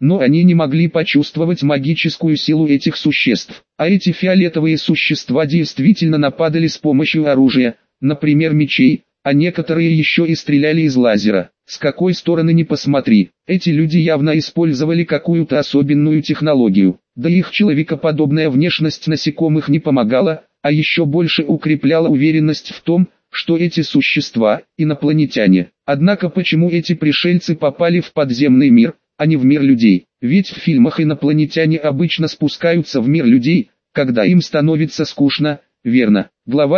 но они не могли почувствовать магическую силу этих существ. А эти фиолетовые существа действительно нападали с помощью оружия, например мечей, а некоторые еще и стреляли из лазера. С какой стороны ни посмотри, эти люди явно использовали какую-то особенную технологию. Да их человекоподобная внешность насекомых не помогала, а еще больше укрепляла уверенность в том, что эти существа – инопланетяне. Однако почему эти пришельцы попали в подземный мир, а не в мир людей? Ведь в фильмах инопланетяне обычно спускаются в мир людей, когда им становится скучно, верно? Глава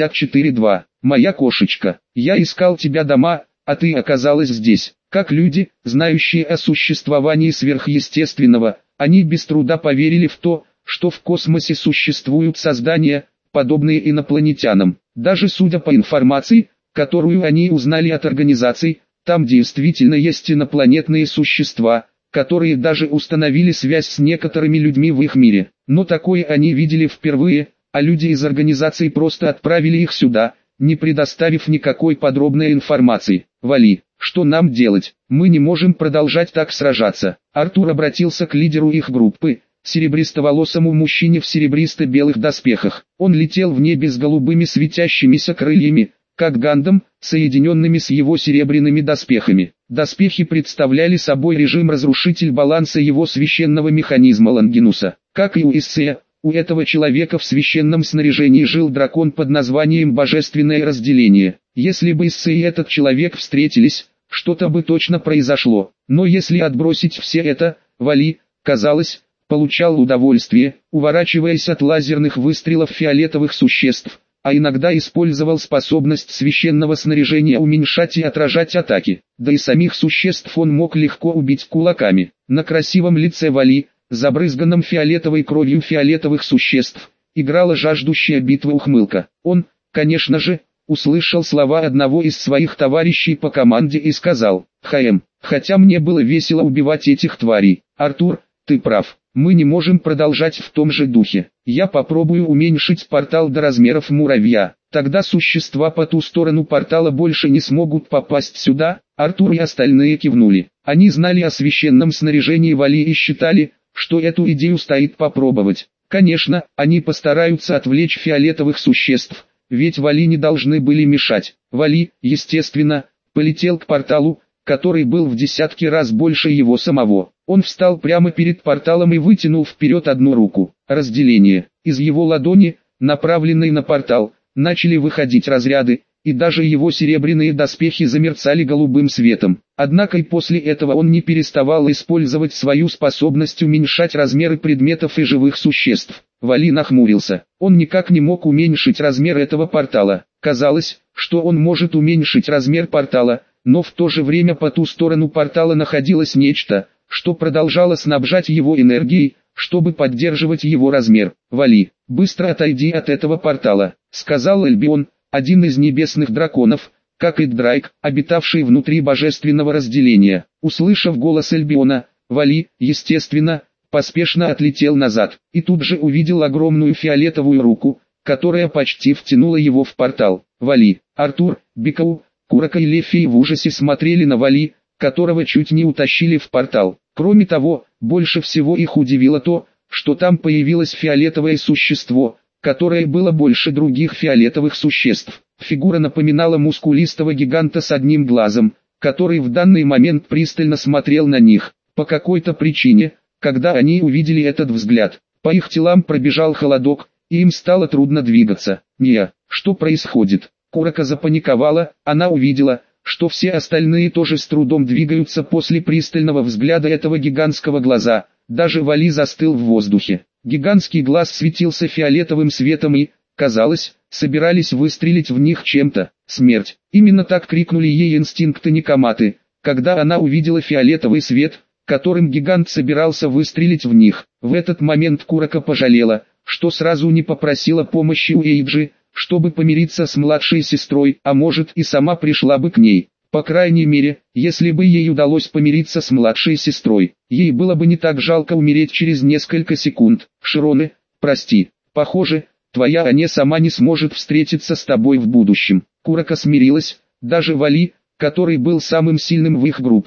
54.2. Моя кошечка, я искал тебя дома, а ты оказалась здесь. Как люди, знающие о существовании сверхъестественного, они без труда поверили в то, что в космосе существуют создания, подобные инопланетянам. Даже судя по информации, которую они узнали от организаций, там действительно есть инопланетные существа, которые даже установили связь с некоторыми людьми в их мире. Но такое они видели впервые, а люди из организации просто отправили их сюда, не предоставив никакой подробной информации. «Вали, что нам делать? Мы не можем продолжать так сражаться». Артур обратился к лидеру их группы, серебристоволосому мужчине в серебристо-белых доспехах. Он летел в небе с голубыми светящимися крыльями, как Гандам, соединенными с его серебряными доспехами. Доспехи представляли собой режим разрушитель баланса его священного механизма Лонгинуса. Как и у Иссея, у этого человека в священном снаряжении жил дракон под названием Божественное Разделение. Если бы Иссей и этот человек встретились, что-то бы точно произошло. Но если отбросить все это, Вали, казалось, получал удовольствие, уворачиваясь от лазерных выстрелов фиолетовых существ, а иногда использовал способность священного снаряжения уменьшать и отражать атаки. Да и самих существ он мог легко убить кулаками. На красивом лице Вали, забрызганном фиолетовой кровью фиолетовых существ, играла жаждущая битва ухмылка. Он, конечно же, услышал слова одного из своих товарищей по команде и сказал: хотя мне было весело убивать этих тварей. Артур, ты прав, мы не можем продолжать в том же духе. Я попробую уменьшить портал до размеров муравья, тогда существа по ту сторону портала больше не смогут попасть сюда». Артур и остальные кивнули. Они знали о священном снаряжении Вали и считали, что эту идею стоит попробовать. Конечно, они постараются отвлечь фиолетовых существ, ведь Вали не должны были мешать. Вали, естественно, полетел к порталу, который был в десятки раз больше его самого. Он встал прямо перед порталом и вытянул вперед одну руку. Разделение. Из его ладони, направленной на портал, начали выходить разряды, и даже его серебряные доспехи замерцали голубым светом. Однако и после этого он не переставал использовать свою способность уменьшать размеры предметов и живых существ. Вали нахмурился. Он никак не мог уменьшить размер этого портала. Казалось, что он может уменьшить размер портала, но в то же время по ту сторону портала находилось нечто, что продолжало снабжать его энергией, чтобы поддерживать его размер. «Вали, быстро отойди от этого портала», — сказал Альбион, один из небесных драконов, как и Драйк, обитавший внутри божественного разделения. Услышав голос Альбиона, Вали, естественно, поспешно отлетел назад, и тут же увидел огромную фиолетовую руку, которая почти втянула его в портал. Вали, Артур, Бикау, Курака и Лефи в ужасе смотрели на Вали, которого чуть не утащили в портал. Кроме того, больше всего их удивило то, что там появилось фиолетовое существо, которое было больше других фиолетовых существ. Фигура напоминала мускулистого гиганта с одним глазом, который в данный момент пристально смотрел на них. По какой-то причине, когда они увидели этот взгляд, по их телам пробежал холодок, и им стало трудно двигаться. Что происходит? Курака запаниковала, она увидела, что все остальные тоже с трудом двигаются после пристального взгляда этого гигантского глаза. Даже Вали застыл в воздухе. Гигантский глаз светился фиолетовым светом и, казалось, собирались выстрелить в них чем-то. Смерть. Именно так крикнули ей инстинкты Никоматы, когда она увидела фиолетовый свет, которым гигант собирался выстрелить в них. В этот момент Курака пожалела, что сразу не попросила помощи у Эйджи, чтобы помириться с младшей сестрой, а может и сама пришла бы к ней. По крайней мере, если бы ей удалось помириться с младшей сестрой, ей было бы не так жалко умереть через несколько секунд. Широне, прости, похоже, твоя Аня сама не сможет встретиться с тобой в будущем. Курака смирилась, даже Вали, который был самым сильным в их группе,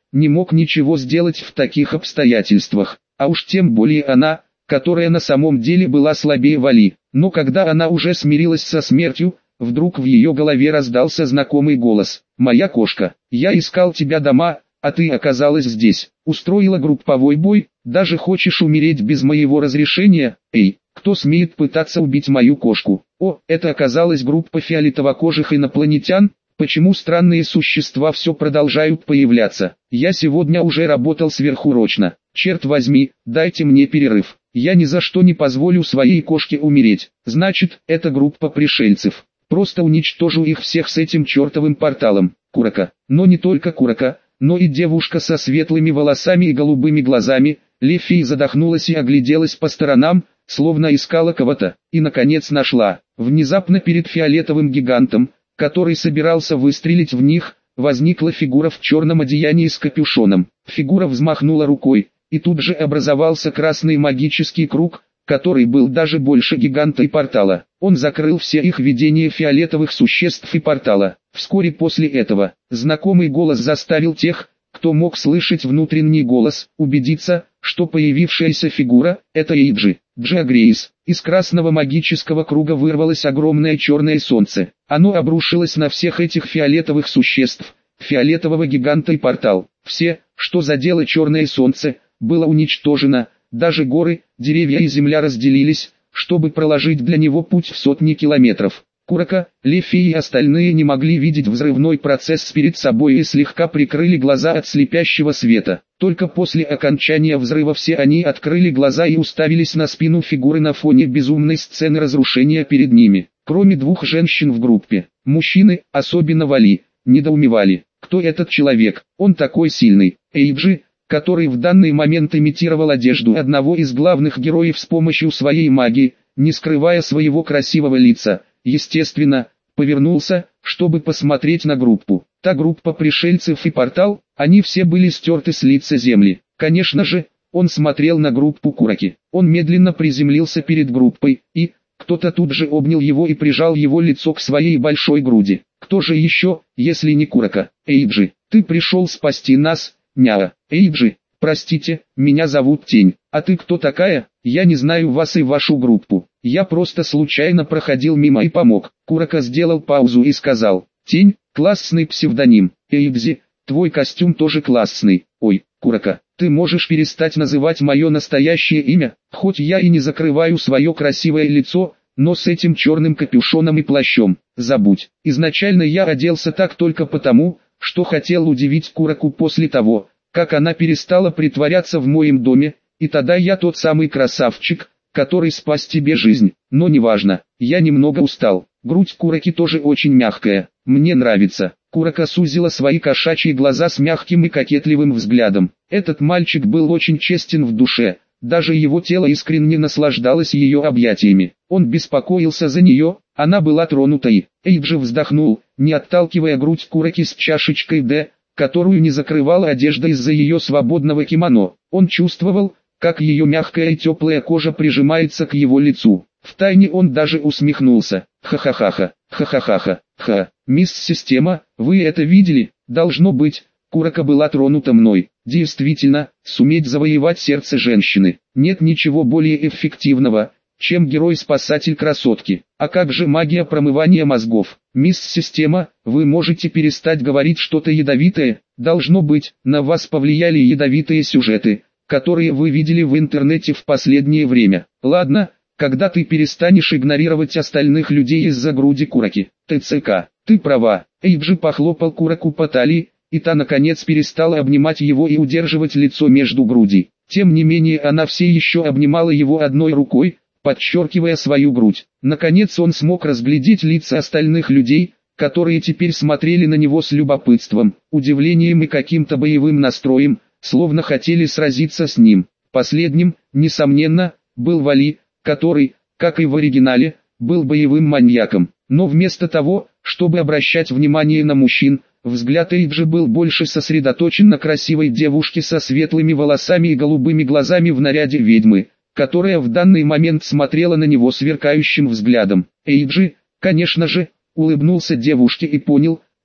не мог ничего сделать в таких обстоятельствах, а уж тем более она, которая на самом деле была слабее Вали. Но когда она уже смирилась со смертью, вдруг в ее голове раздался знакомый голос: «Моя кошка, я искал тебя дома, а ты оказалась здесь, устроила групповой бой, даже хочешь умереть без моего разрешения? Эй, кто смеет пытаться убить мою кошку?» О, это оказалась группа фиолетово-кожих инопланетян. Почему странные существа все продолжают появляться? Я сегодня уже работал сверхурочно. Черт возьми, дайте мне перерыв. Я ни за что не позволю своей кошке умереть. Значит, это группа пришельцев. Просто уничтожу их всех с этим чертовым порталом. Курака. Но не только Курака, но и девушка со светлыми волосами и голубыми глазами. Лефи задохнулась и огляделась по сторонам, словно искала кого-то. И наконец нашла. Внезапно перед фиолетовым гигантом, который собирался выстрелить в них, возникла фигура в черном одеянии с капюшоном. Фигура взмахнула рукой, и тут же образовался красный магический круг, который был даже больше гиганта и портала. Он закрыл все их видения фиолетовых существ и портала. Вскоре после этого, знакомый голос заставил тех, кто мог слышать внутренний голос, убедиться, что появившаяся фигура – это Эйджи. Джагрейс. Из красного магического круга вырвалось огромное черное солнце. Оно обрушилось на всех этих фиолетовых существ, фиолетового гиганта и портал. Все, что задело черное солнце, было уничтожено. Даже горы, деревья и земля разделились, чтобы проложить для него путь в сотни километров. Курака, Лефи и остальные не могли видеть взрывной процесс перед собой и слегка прикрыли глаза от слепящего света. Только после окончания взрыва все они открыли глаза и уставились на спину фигуры на фоне безумной сцены разрушения перед ними. Кроме двух женщин в группе, мужчины, особенно Вали, недоумевали, кто этот человек. Он такой сильный. Эйджи, который в данный момент имитировал одежду одного из главных героев с помощью своей магии, не скрывая своего красивого лица, естественно, повернулся, чтобы посмотреть на группу. Та группа пришельцев и портал, они все были стерты с лица земли. Конечно же, он смотрел на группу Кураки. Он медленно приземлился перед группой, и кто-то тут же обнял его и прижал его лицо к своей большой груди. Кто же еще, если не Курака? Эйджи, ты пришел спасти нас, няа. Эйджи, простите, меня зовут Тень. А ты кто такая? Я не знаю вас и вашу группу. Я просто случайно проходил мимо и помог. Курака сделал паузу и сказал: Тень, классный псевдоним. Эйджи, твой костюм тоже классный. Ой, Курака, ты можешь перестать называть мое настоящее имя? Хоть я и не закрываю свое красивое лицо, но с этим черным капюшоном и плащом, забудь. Изначально я оделся так только потому, что хотел удивить Кураку после того, как она перестала притворяться в моем доме, и тогда я тот самый красавчик, который спас тебе жизнь. Но неважно, я немного устал. Грудь Кураки тоже очень мягкая, мне нравится. Курака сузила свои кошачьи глаза с мягким и кокетливым взглядом. Этот мальчик был очень честен в душе, даже его тело искренне наслаждалось ее объятиями. Он беспокоился за нее, она была тронута и... Эйджи вздохнул, не отталкивая грудь Кураки с чашечкой «Д», которую не закрывала одежда из-за ее свободного кимоно. Он чувствовал, как ее мягкая и теплая кожа прижимается к его лицу. Втайне он даже усмехнулся. Ха-ха-ха-ха, ха-ха-ха-ха, ха. Мисс Система, вы это видели? Должно быть, Курака была тронута мной. Действительно, суметь завоевать сердце женщины. Нет ничего более эффективного, чем герой-спасатель красотки. А как же магия промывания мозгов? Мисс Система, вы можете перестать говорить что-то ядовитое? Должно быть, на вас повлияли ядовитые сюжеты, которые вы видели в интернете в последнее время. Ладно, когда ты перестанешь игнорировать остальных людей из-за груди Кураки. ТЦК, ты права. Эйджи похлопал Кураку по талии, и та наконец перестала обнимать его и удерживать лицо между грудей. Тем не менее она все еще обнимала его одной рукой, подчеркивая свою грудь. Наконец он смог разглядеть лица остальных людей, которые теперь смотрели на него с любопытством, удивлением и каким-то боевым настроем, словно хотели сразиться с ним. Последним, несомненно, был Вали, который, как и в оригинале, был боевым маньяком. Но вместо того, чтобы обращать внимание на мужчин, взгляд Эйджи был больше сосредоточен на красивой девушке со светлыми волосами и голубыми глазами в наряде ведьмы, которая в данный момент смотрела на него сверкающим взглядом. Эйджи, конечно же, улыбнулся девушке и понял,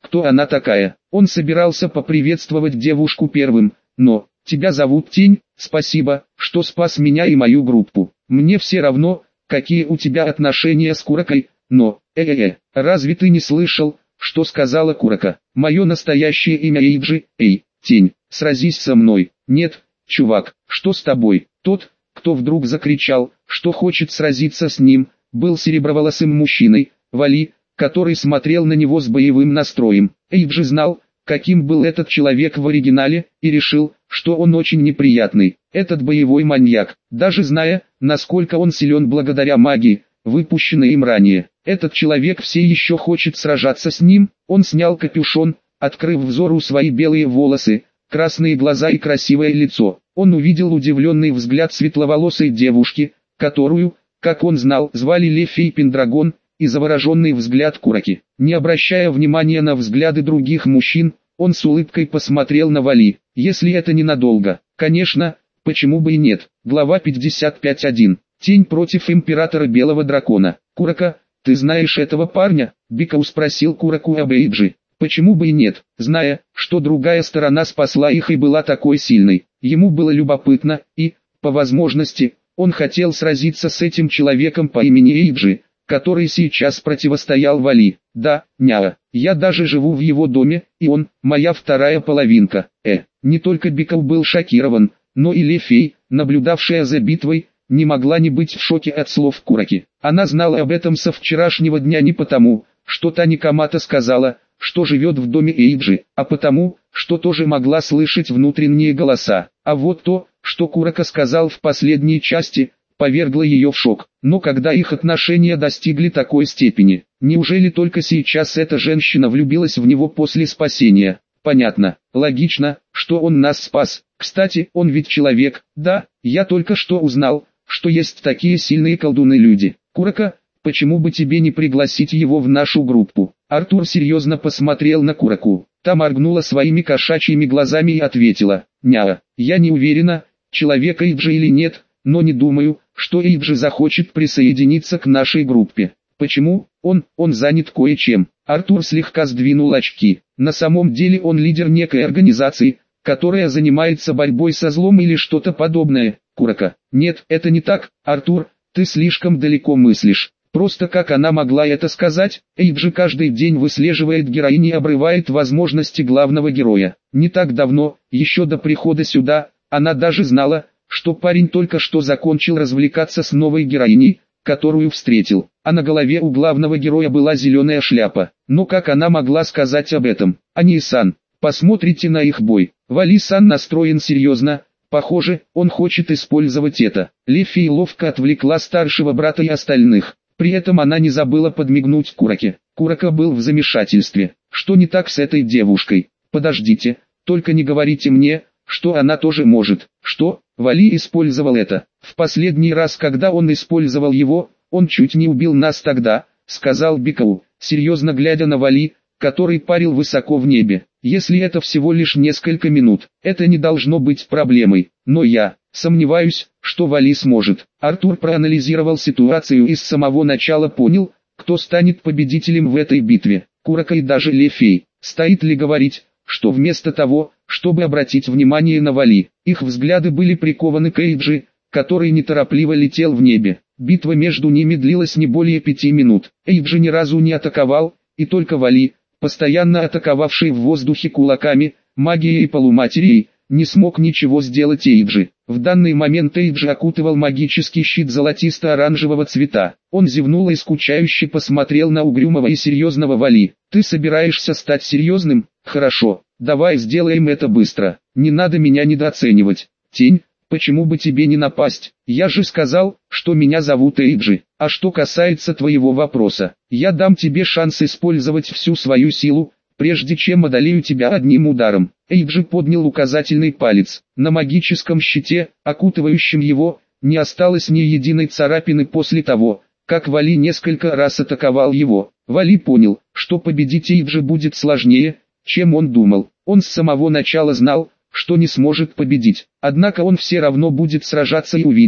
кто она такая. Он собирался поприветствовать девушку первым, но «Тебя зовут Тень, спасибо, что спас меня и мою группу. Мне все равно, какие у тебя отношения с Курокой, но, разве ты не слышал, что сказала Курока? Мое настоящее имя Эйджи, Тень, сразись со мной». «Нет, чувак, что с тобой?» Тот, кто вдруг закричал, что хочет сразиться с ним, был сереброволосым мужчиной, Вали, который смотрел на него с боевым настроем. Эйджи знал, каким был этот человек в оригинале, и решил, что он очень неприятный. Этот боевой маньяк, даже зная, насколько он силен благодаря магии, выпущенной им ранее. Этот человек все еще хочет сражаться с ним. Он снял капюшон, открыв взору свои белые волосы, красные глаза и красивое лицо. Он увидел удивленный взгляд светловолосой девушки, которую, как он знал, звали Лефей Пендрагон, и завороженный взгляд Куроки. Не обращая внимания на взгляды других мужчин, он с улыбкой посмотрел на Вали. Если это ненадолго, конечно, почему бы и нет. Глава 55.1. Тень против императора Белого Дракона. Курока, ты знаешь этого парня? Бикау спросил Куроку об Эйджи. Почему бы и нет, зная, что другая сторона спасла их и была такой сильной. Ему было любопытно, и, по возможности, он хотел сразиться с этим человеком по имени Эйджи, который сейчас противостоял Вали. Да, няа, я даже живу в его доме, и он, моя вторая половинка. Не только Бикау был шокирован, но и Лефей, наблюдавшая за битвой, не могла не быть в шоке от слов Куроки. Она знала об этом со вчерашнего дня не потому, что Тани Камата сказала, что живет в доме Эйджи, а потому, что тоже могла слышать внутренние голоса. А вот то, что Курока сказал в последней части, повергло ее в шок. Но когда их отношения достигли такой степени, неужели только сейчас эта женщина влюбилась в него после спасения? Понятно, логично, что он нас спас. Кстати, он ведь человек. Да, я только что узнал, что есть такие сильные колдуны-люди. Курока, почему бы тебе не пригласить его в нашу группу? Артур серьезно посмотрел на Куроку. Та моргнула своими кошачьими глазами и ответила: «Няа, я не уверена, человек Эйджи или нет, но не думаю, что Эйджи захочет присоединиться к нашей группе». «Почему? Он занят кое-чем». Артур слегка сдвинул очки. На самом деле он лидер некой организации, которая занимается борьбой со злом или что-то подобное. Курока: «Нет, это не так, Артур, ты слишком далеко мыслишь. Просто как она могла это сказать? Эйджи каждый день выслеживает героинь и обрывает возможности главного героя. Не так давно, еще до прихода сюда, она даже знала, что парень только что закончил развлекаться с новой героиней, которую встретил, а на голове у главного героя была зеленая шляпа. Но как она могла сказать об этом? Ани-сан, посмотрите на их бой. Вали-сан настроен серьезно, похоже, он хочет использовать это». Лефей ловко отвлекла старшего брата и остальных. При этом она не забыла подмигнуть Куроке. Курока был в замешательстве. Что не так с этой девушкой? Подождите, только не говорите мне, что она тоже может. Что? Вали использовал это. В последний раз, когда он использовал его, он чуть не убил нас тогда, сказал Бикау, серьезно глядя на Вали, который парил высоко в небе. Если это всего лишь несколько минут, это не должно быть проблемой. Но я сомневаюсь, что Вали сможет. Артур проанализировал ситуацию и с самого начала понял, кто станет победителем в этой битве. Курока и даже Лефей. Стоит ли говорить, что вместо того, чтобы обратить внимание на Вали, их взгляды были прикованы к Эйджи, который неторопливо летел в небе. Битва между ними длилась не более 5 минут. Эйджи ни разу не атаковал, и только Вали, постоянно атаковавший в воздухе кулаками, магией и полуматерией, не смог ничего сделать Эйджи. В данный момент Эйджи окутывал магический щит золотисто-оранжевого цвета. Он зевнул и скучающе посмотрел на угрюмого и серьезного Вали. «Ты собираешься стать серьезным? Хорошо, давай сделаем это быстро. Не надо меня недооценивать. Тень, почему бы тебе не напасть? Я же сказал, что меня зовут Эйджи. А что касается твоего вопроса, я дам тебе шанс использовать всю свою силу, прежде чем одолею тебя одним ударом». Эйджи поднял указательный палец. На магическом щите, окутывающем его, не осталось ни единой царапины после того, как Вали несколько раз атаковал его. Вали понял, что победить Эйджи будет сложнее, чем он думал. Он с самого начала знал, что не сможет победить. Однако он все равно будет сражаться и увидит,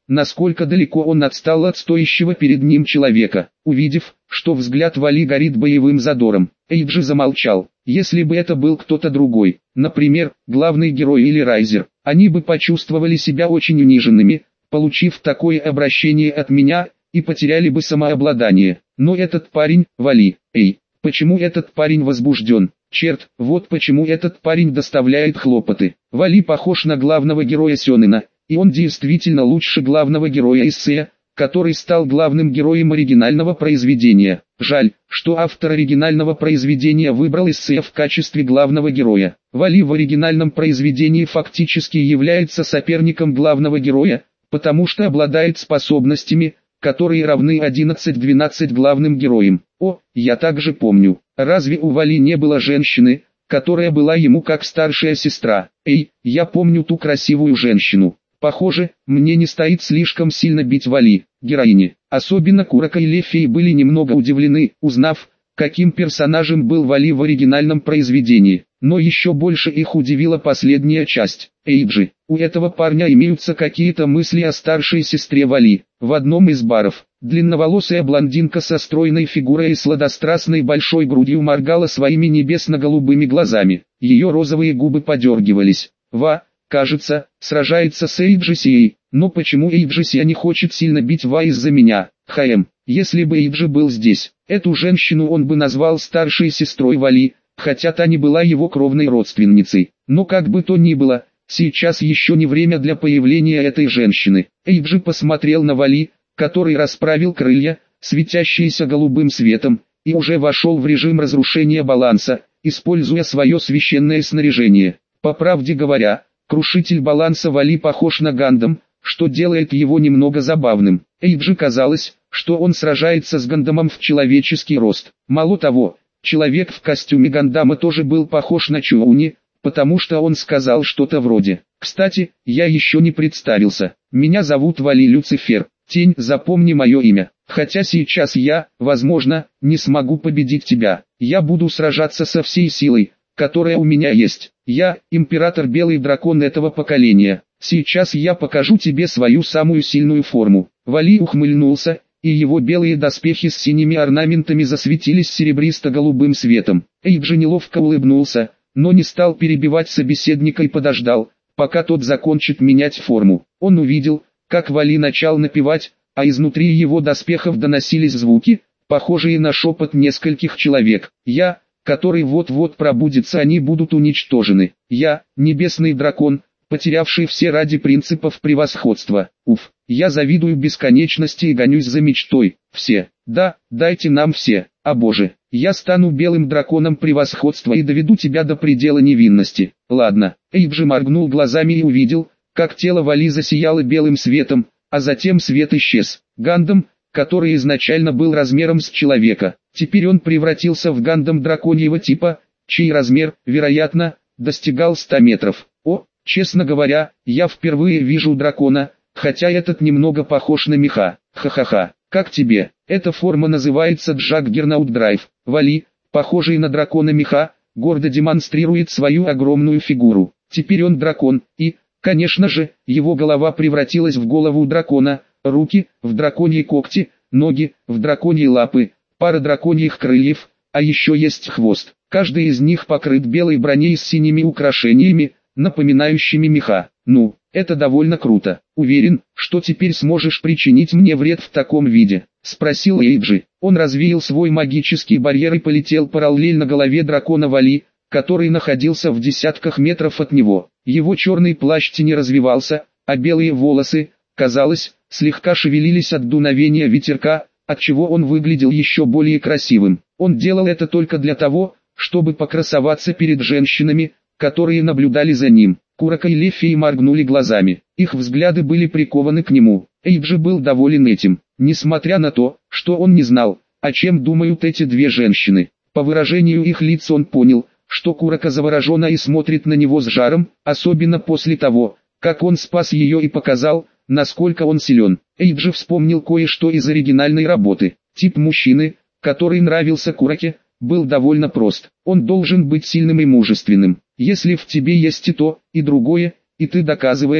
насколько далеко он отстал от стоящего перед ним человека. Увидев, что взгляд Вали горит боевым задором, Эйджи замолчал. Если бы это был кто-то другой, например, главный герой или Райзер, они бы почувствовали себя очень униженными, получив такое обращение от меня, и потеряли бы самообладание. Но этот парень, Вали, почему этот парень возбужден? Черт, вот почему этот парень доставляет хлопоты. Вали похож на главного героя сёнэна, и он действительно лучше главного героя эссе, который стал главным героем оригинального произведения. Жаль, что автор оригинального произведения выбрал эссе в качестве главного героя. Вали в оригинальном произведении фактически является соперником главного героя, потому что обладает способностями, которые равны 11-12 главным героям. О, я также помню, разве у Вали не было женщины, которая была ему как старшая сестра? Я помню ту красивую женщину. Похоже, мне не стоит слишком сильно бить Вали, героини. Особенно Курака и Лефей были немного удивлены, узнав, каким персонажем был Вали в оригинальном произведении. Но еще больше их удивила последняя часть. Эйджи, у этого парня имеются какие-то мысли о старшей сестре Вали. В одном из баров, длинноволосая блондинка со стройной фигурой и сладострастной большой грудью моргала своими небесно-голубыми глазами. Ее розовые губы подергивались. Кажется, сражается с Эйджи. Но почему Эйджи не хочет сильно бить Ва из-за меня? Если бы Эйджи был здесь, эту женщину он бы назвал старшей сестрой Вали, хотя та не была его кровной родственницей. Но как бы то ни было, сейчас еще не время для появления этой женщины. Эйджи посмотрел на Вали, который расправил крылья, светящиеся голубым светом, и уже вошел в режим разрушения баланса, используя свое священное снаряжение. По правде говоря, крушитель баланса Вали похож на Гандам, что делает его немного забавным. Эйджи казалось, что он сражается с Гандамом в человеческий рост. Мало того, человек в костюме Гандама тоже был похож на Чуони, потому что он сказал что-то вроде: «Кстати, я еще не представился. Меня зовут Вали Люцифер. Тень, запомни мое имя. Хотя сейчас я, возможно, не смогу победить тебя. Я буду сражаться со всей силой, которая у меня есть. Я, император Белый Дракон этого поколения. Сейчас я покажу тебе свою самую сильную форму». Вали ухмыльнулся, и его белые доспехи с синими орнаментами засветились серебристо-голубым светом. Эйджи неловко улыбнулся, но не стал перебивать собеседника и подождал, пока тот закончит менять форму. Он увидел, как Вали начал напевать, а изнутри его доспехов доносились звуки, похожие на шепот нескольких человек. «Я, который вот-вот пробудится, они будут уничтожены. Я, небесный дракон, потерявший все ради принципов превосходства. Уф, я завидую бесконечности и гонюсь за мечтой. Все, да, дайте нам все. О боже, я стану белым драконом превосходства и доведу тебя до предела невинности». Ладно, Эйджи моргнул глазами и увидел, как тело Вали засияло белым светом, а затем свет исчез. Гандам, который изначально был размером с человека, теперь он превратился в Гандам драконьего типа, чей размер, вероятно, достигал 100 метров. О, честно говоря, я впервые вижу дракона, хотя этот немного похож на меха. Ха-ха-ха, как тебе? Эта форма называется Джаггернаут Драйв. Вали, похожий на дракона меха, гордо демонстрирует свою огромную фигуру. Теперь он дракон, и, конечно же, его голова превратилась в голову дракона, руки – в драконьи когти, ноги – в драконьи лапы, пара драконьих крыльев, а еще есть хвост. Каждый из них покрыт белой броней с синими украшениями, напоминающими меха. Ну, это довольно круто. Уверен, что теперь сможешь причинить мне вред в таком виде? Спросил Эйджи. Он развеял свой магический барьер и полетел параллельно голове дракона Вали, который находился в десятках метров от него. Его черный плащ не развивался, а белые волосы, казалось, слегка шевелились от дуновения ветерка, отчего он выглядел еще более красивым. Он делал это только для того, чтобы покрасоваться перед женщинами, которые наблюдали за ним. Курака и Лефей моргнули глазами. Их взгляды были прикованы к нему. Эйджи был доволен этим, несмотря на то, что он не знал, о чем думают эти две женщины. По выражению их лиц он понял, что Курака заворожена и смотрит на него с жаром, особенно после того, как он спас ее и показал, насколько он силен. Эйджи вспомнил кое-что из оригинальной работы. Тип мужчины, который нравился Кураке, был довольно прост. Он должен быть сильным и мужественным. Если в тебе есть и то, и другое, и ты доказываешь,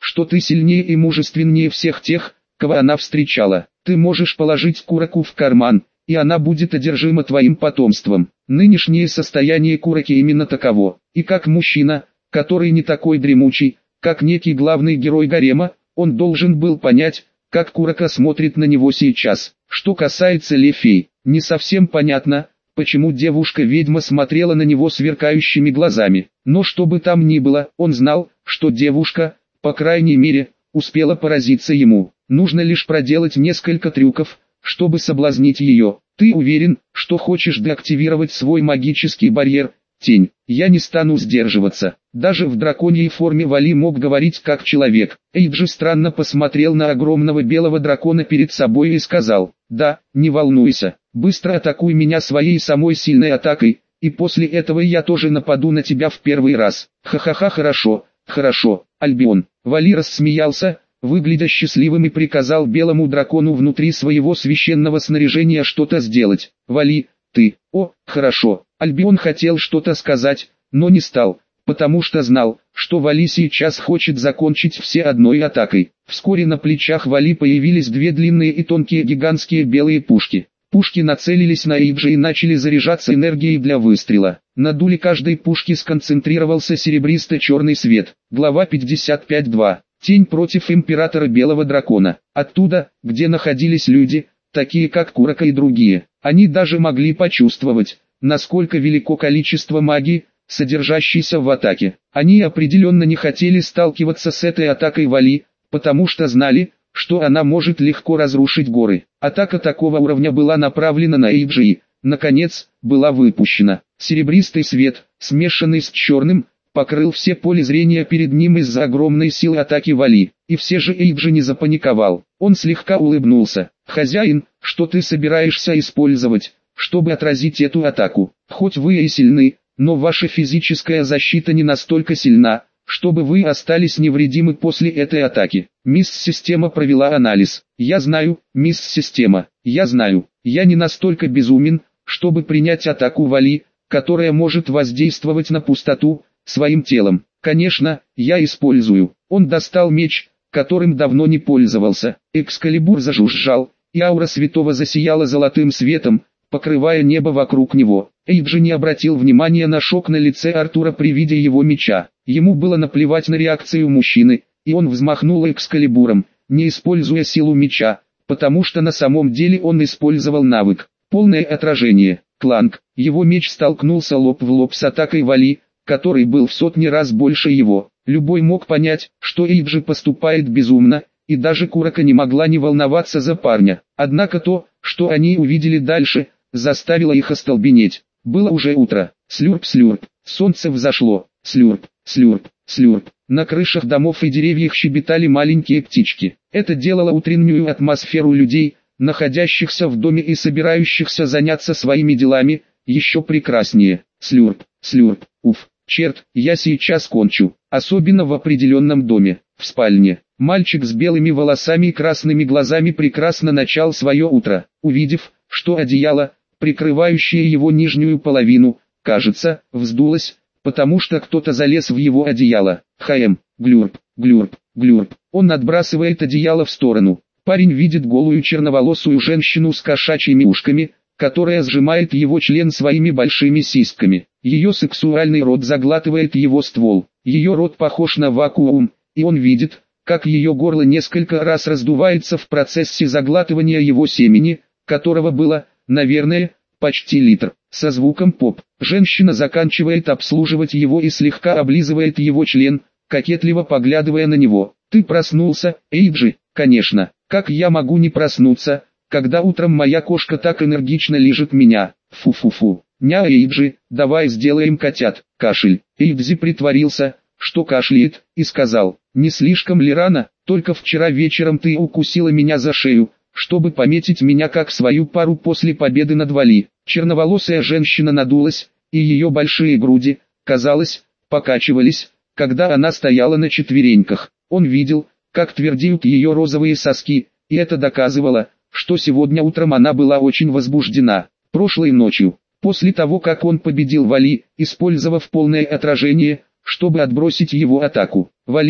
что ты сильнее и мужественнее всех тех, кого она встречала. Ты можешь положить Кураку в карман, и она будет одержима твоим потомством. Нынешнее состояние Кураки именно таково. И как мужчина, который не такой дремучий, как некий главный герой гарема, он должен был понять, как Курака смотрит на него сейчас. Что касается Лефей, не совсем понятно, почему девушка-ведьма смотрела на него сверкающими глазами. Но что бы там ни было, он знал, что девушка, по крайней мере, успела поразиться ему. Нужно лишь проделать несколько трюков, чтобы соблазнить ее. Ты уверен, что хочешь деактивировать свой магический барьер, тень? Я не стану сдерживаться. Даже в драконьей форме Вали мог говорить как человек. Эйджи странно посмотрел на огромного белого дракона перед собой и сказал: «Да, не волнуйся, быстро атакуй меня своей самой сильной атакой, и после этого я тоже нападу на тебя в первый раз». Ха-ха-ха, хорошо, хорошо, Альбион. Вали рассмеялся, выглядя счастливым, и приказал белому дракону внутри своего священного снаряжения что-то сделать. «Вали, ты...» «О, хорошо». Альбион хотел что-то сказать, но не стал, потому что знал, что Вали сейчас хочет закончить все одной атакой. Вскоре на плечах Вали появились две длинные и тонкие гигантские белые пушки. Пушки нацелились на Эйджа и начали заряжаться энергией для выстрела. На дуле каждой пушки сконцентрировался серебристо-черный свет. Глава 55.2. Тень против императора Белого Дракона. Оттуда, где находились люди, такие как Курака и другие, они даже могли почувствовать, насколько велико количество магии, содержащейся в атаке. Они определенно не хотели сталкиваться с этой атакой Вали, потому что знали, что она может легко разрушить горы. Атака такого уровня была направлена на Эйджа и, наконец, была выпущена. Серебристый свет, смешанный с черным, покрыл все поле зрения перед ним из-за огромной силы атаки Вали. И все же Эйджи не запаниковал. Он слегка улыбнулся. «Хозяин, что ты собираешься использовать, чтобы отразить эту атаку? Хоть вы и сильны, но ваша физическая защита не настолько сильна, чтобы вы остались невредимы после этой атаки». Мисс-система провела анализ. «Я знаю, мисс-система, я знаю. Я не настолько безумен, чтобы принять атаку Вали, которая может воздействовать на пустоту, своим телом. Конечно, я использую». Он достал меч, которым давно не пользовался. Экскалибур зажужжал, и аура святого засияла золотым светом, покрывая небо вокруг него. Эйджи не обратил внимания на шок на лице Артура при виде его меча. Ему было наплевать на реакцию мужчины, и он взмахнул экскалибуром, не используя силу меча, потому что на самом деле он использовал навык «Полное отражение». Кланг. Его меч столкнулся лоб в лоб с атакой Вали, который был в сотни раз больше его. Любой мог понять, что Эйджи поступает безумно, и даже Курака не могла не волноваться за парня. Однако то, что они увидели дальше, заставило их остолбенеть. Было уже утро. Слюрп-слюрп. Солнце взошло. Слюрп, слюрп, слюрп. На крышах домов и деревьях щебетали маленькие птички. Это делало утреннюю атмосферу людей, находящихся в доме и собирающихся заняться своими делами, еще прекраснее. Слюрп, слюрп, уф. Черт, я сейчас кончу. Особенно в определенном доме, в спальне. Мальчик с белыми волосами и красными глазами прекрасно начал свое утро, увидев, что одеяло, прикрывающее его нижнюю половину, кажется, вздулось, потому что кто-то залез в его одеяло. Глюрп, глюрп, глюрп. Он отбрасывает одеяло в сторону. Парень видит голую черноволосую женщину с кошачьими ушками, которая сжимает его член своими большими сиськами. Ее сексуальный рот заглатывает его ствол. Ее рот похож на вакуум, и он видит, как ее горло несколько раз раздувается в процессе заглатывания его семени, которого было, наверное, почти литр. Со звуком поп, женщина заканчивает обслуживать его и слегка облизывает его член, кокетливо поглядывая на него. «Ты проснулся, Эйджи?» «Конечно, как я могу не проснуться, когда утром моя кошка так энергично лижет меня? Фу-фу-фу. Ня, Эйджи, давай сделаем котят». Кашель. Эйджи притворился, что кашляет, и сказал: «Не слишком ли рано? Только вчера вечером ты укусила меня за шею, чтобы пометить меня как свою пару после победы над Вали». Черноволосая женщина надулась, и ее большие груди, казалось, покачивались, когда она стояла на четвереньках. Он видел, как твердеют ее розовые соски, и это доказывало, что сегодня утром она была очень возбуждена. Прошлой ночью, после того как он победил Вали, использовав полное отражение, чтобы отбросить его атаку, Вали,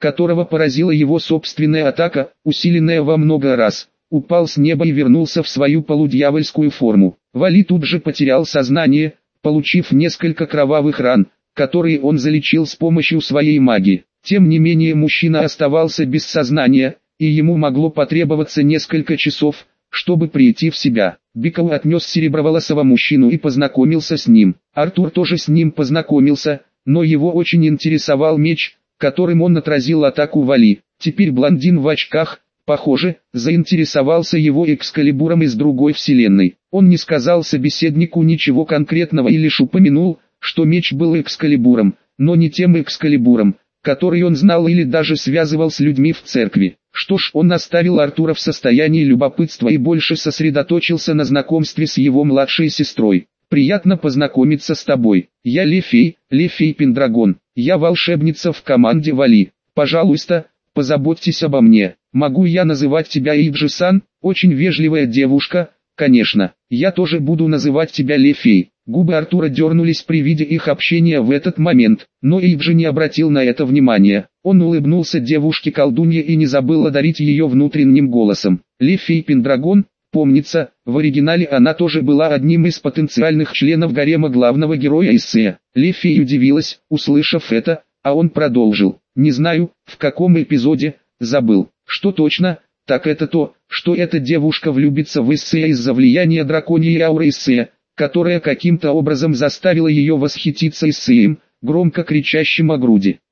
которого поразила его собственная атака, усиленная во много раз, упал с неба и вернулся в свою полудьявольскую форму. Вали тут же потерял сознание, получив несколько кровавых ран, которые он залечил с помощью своей магии. Тем не менее мужчина оставался без сознания, и ему могло потребоваться несколько часов, чтобы прийти в себя. Бикоу отнес сереброволосого мужчину и познакомился с ним. Артур тоже с ним познакомился, но его очень интересовал меч, которым он отразил атаку Вали. Теперь блондин в очках, похоже, заинтересовался его экскалибуром из другой вселенной. Он не сказал собеседнику ничего конкретного и лишь упомянул, что меч был экскалибуром, но не тем экскалибуром, который он знал или даже связывал с людьми в церкви. Что ж, он оставил Артура в состоянии любопытства и больше сосредоточился на знакомстве с его младшей сестрой. «Приятно познакомиться с тобой. Я Лефей Пендрагон. Я волшебница в команде Вали. Пожалуйста, позаботьтесь обо мне. Могу я называть тебя Иджи-сан?» «Очень вежливая девушка, конечно. Я тоже буду называть тебя Лефей». Губы Артура дернулись при виде их общения в этот момент, но Иджи не обратил на это внимания. Он улыбнулся девушке-колдунье и не забыл одарить ее внутренним голосом. Лефей Пендрагон, помнится, в оригинале она тоже была одним из потенциальных членов гарема главного героя эссе. Лефей удивилась, услышав это, а он продолжил. «Не знаю, в каком эпизоде, забыл. Что точно, так это то, что эта девушка влюбится в эссе из-за влияния драконьей ауры эссе, которая каким-то образом заставила ее восхититься Иссеем, громко кричащим о груди.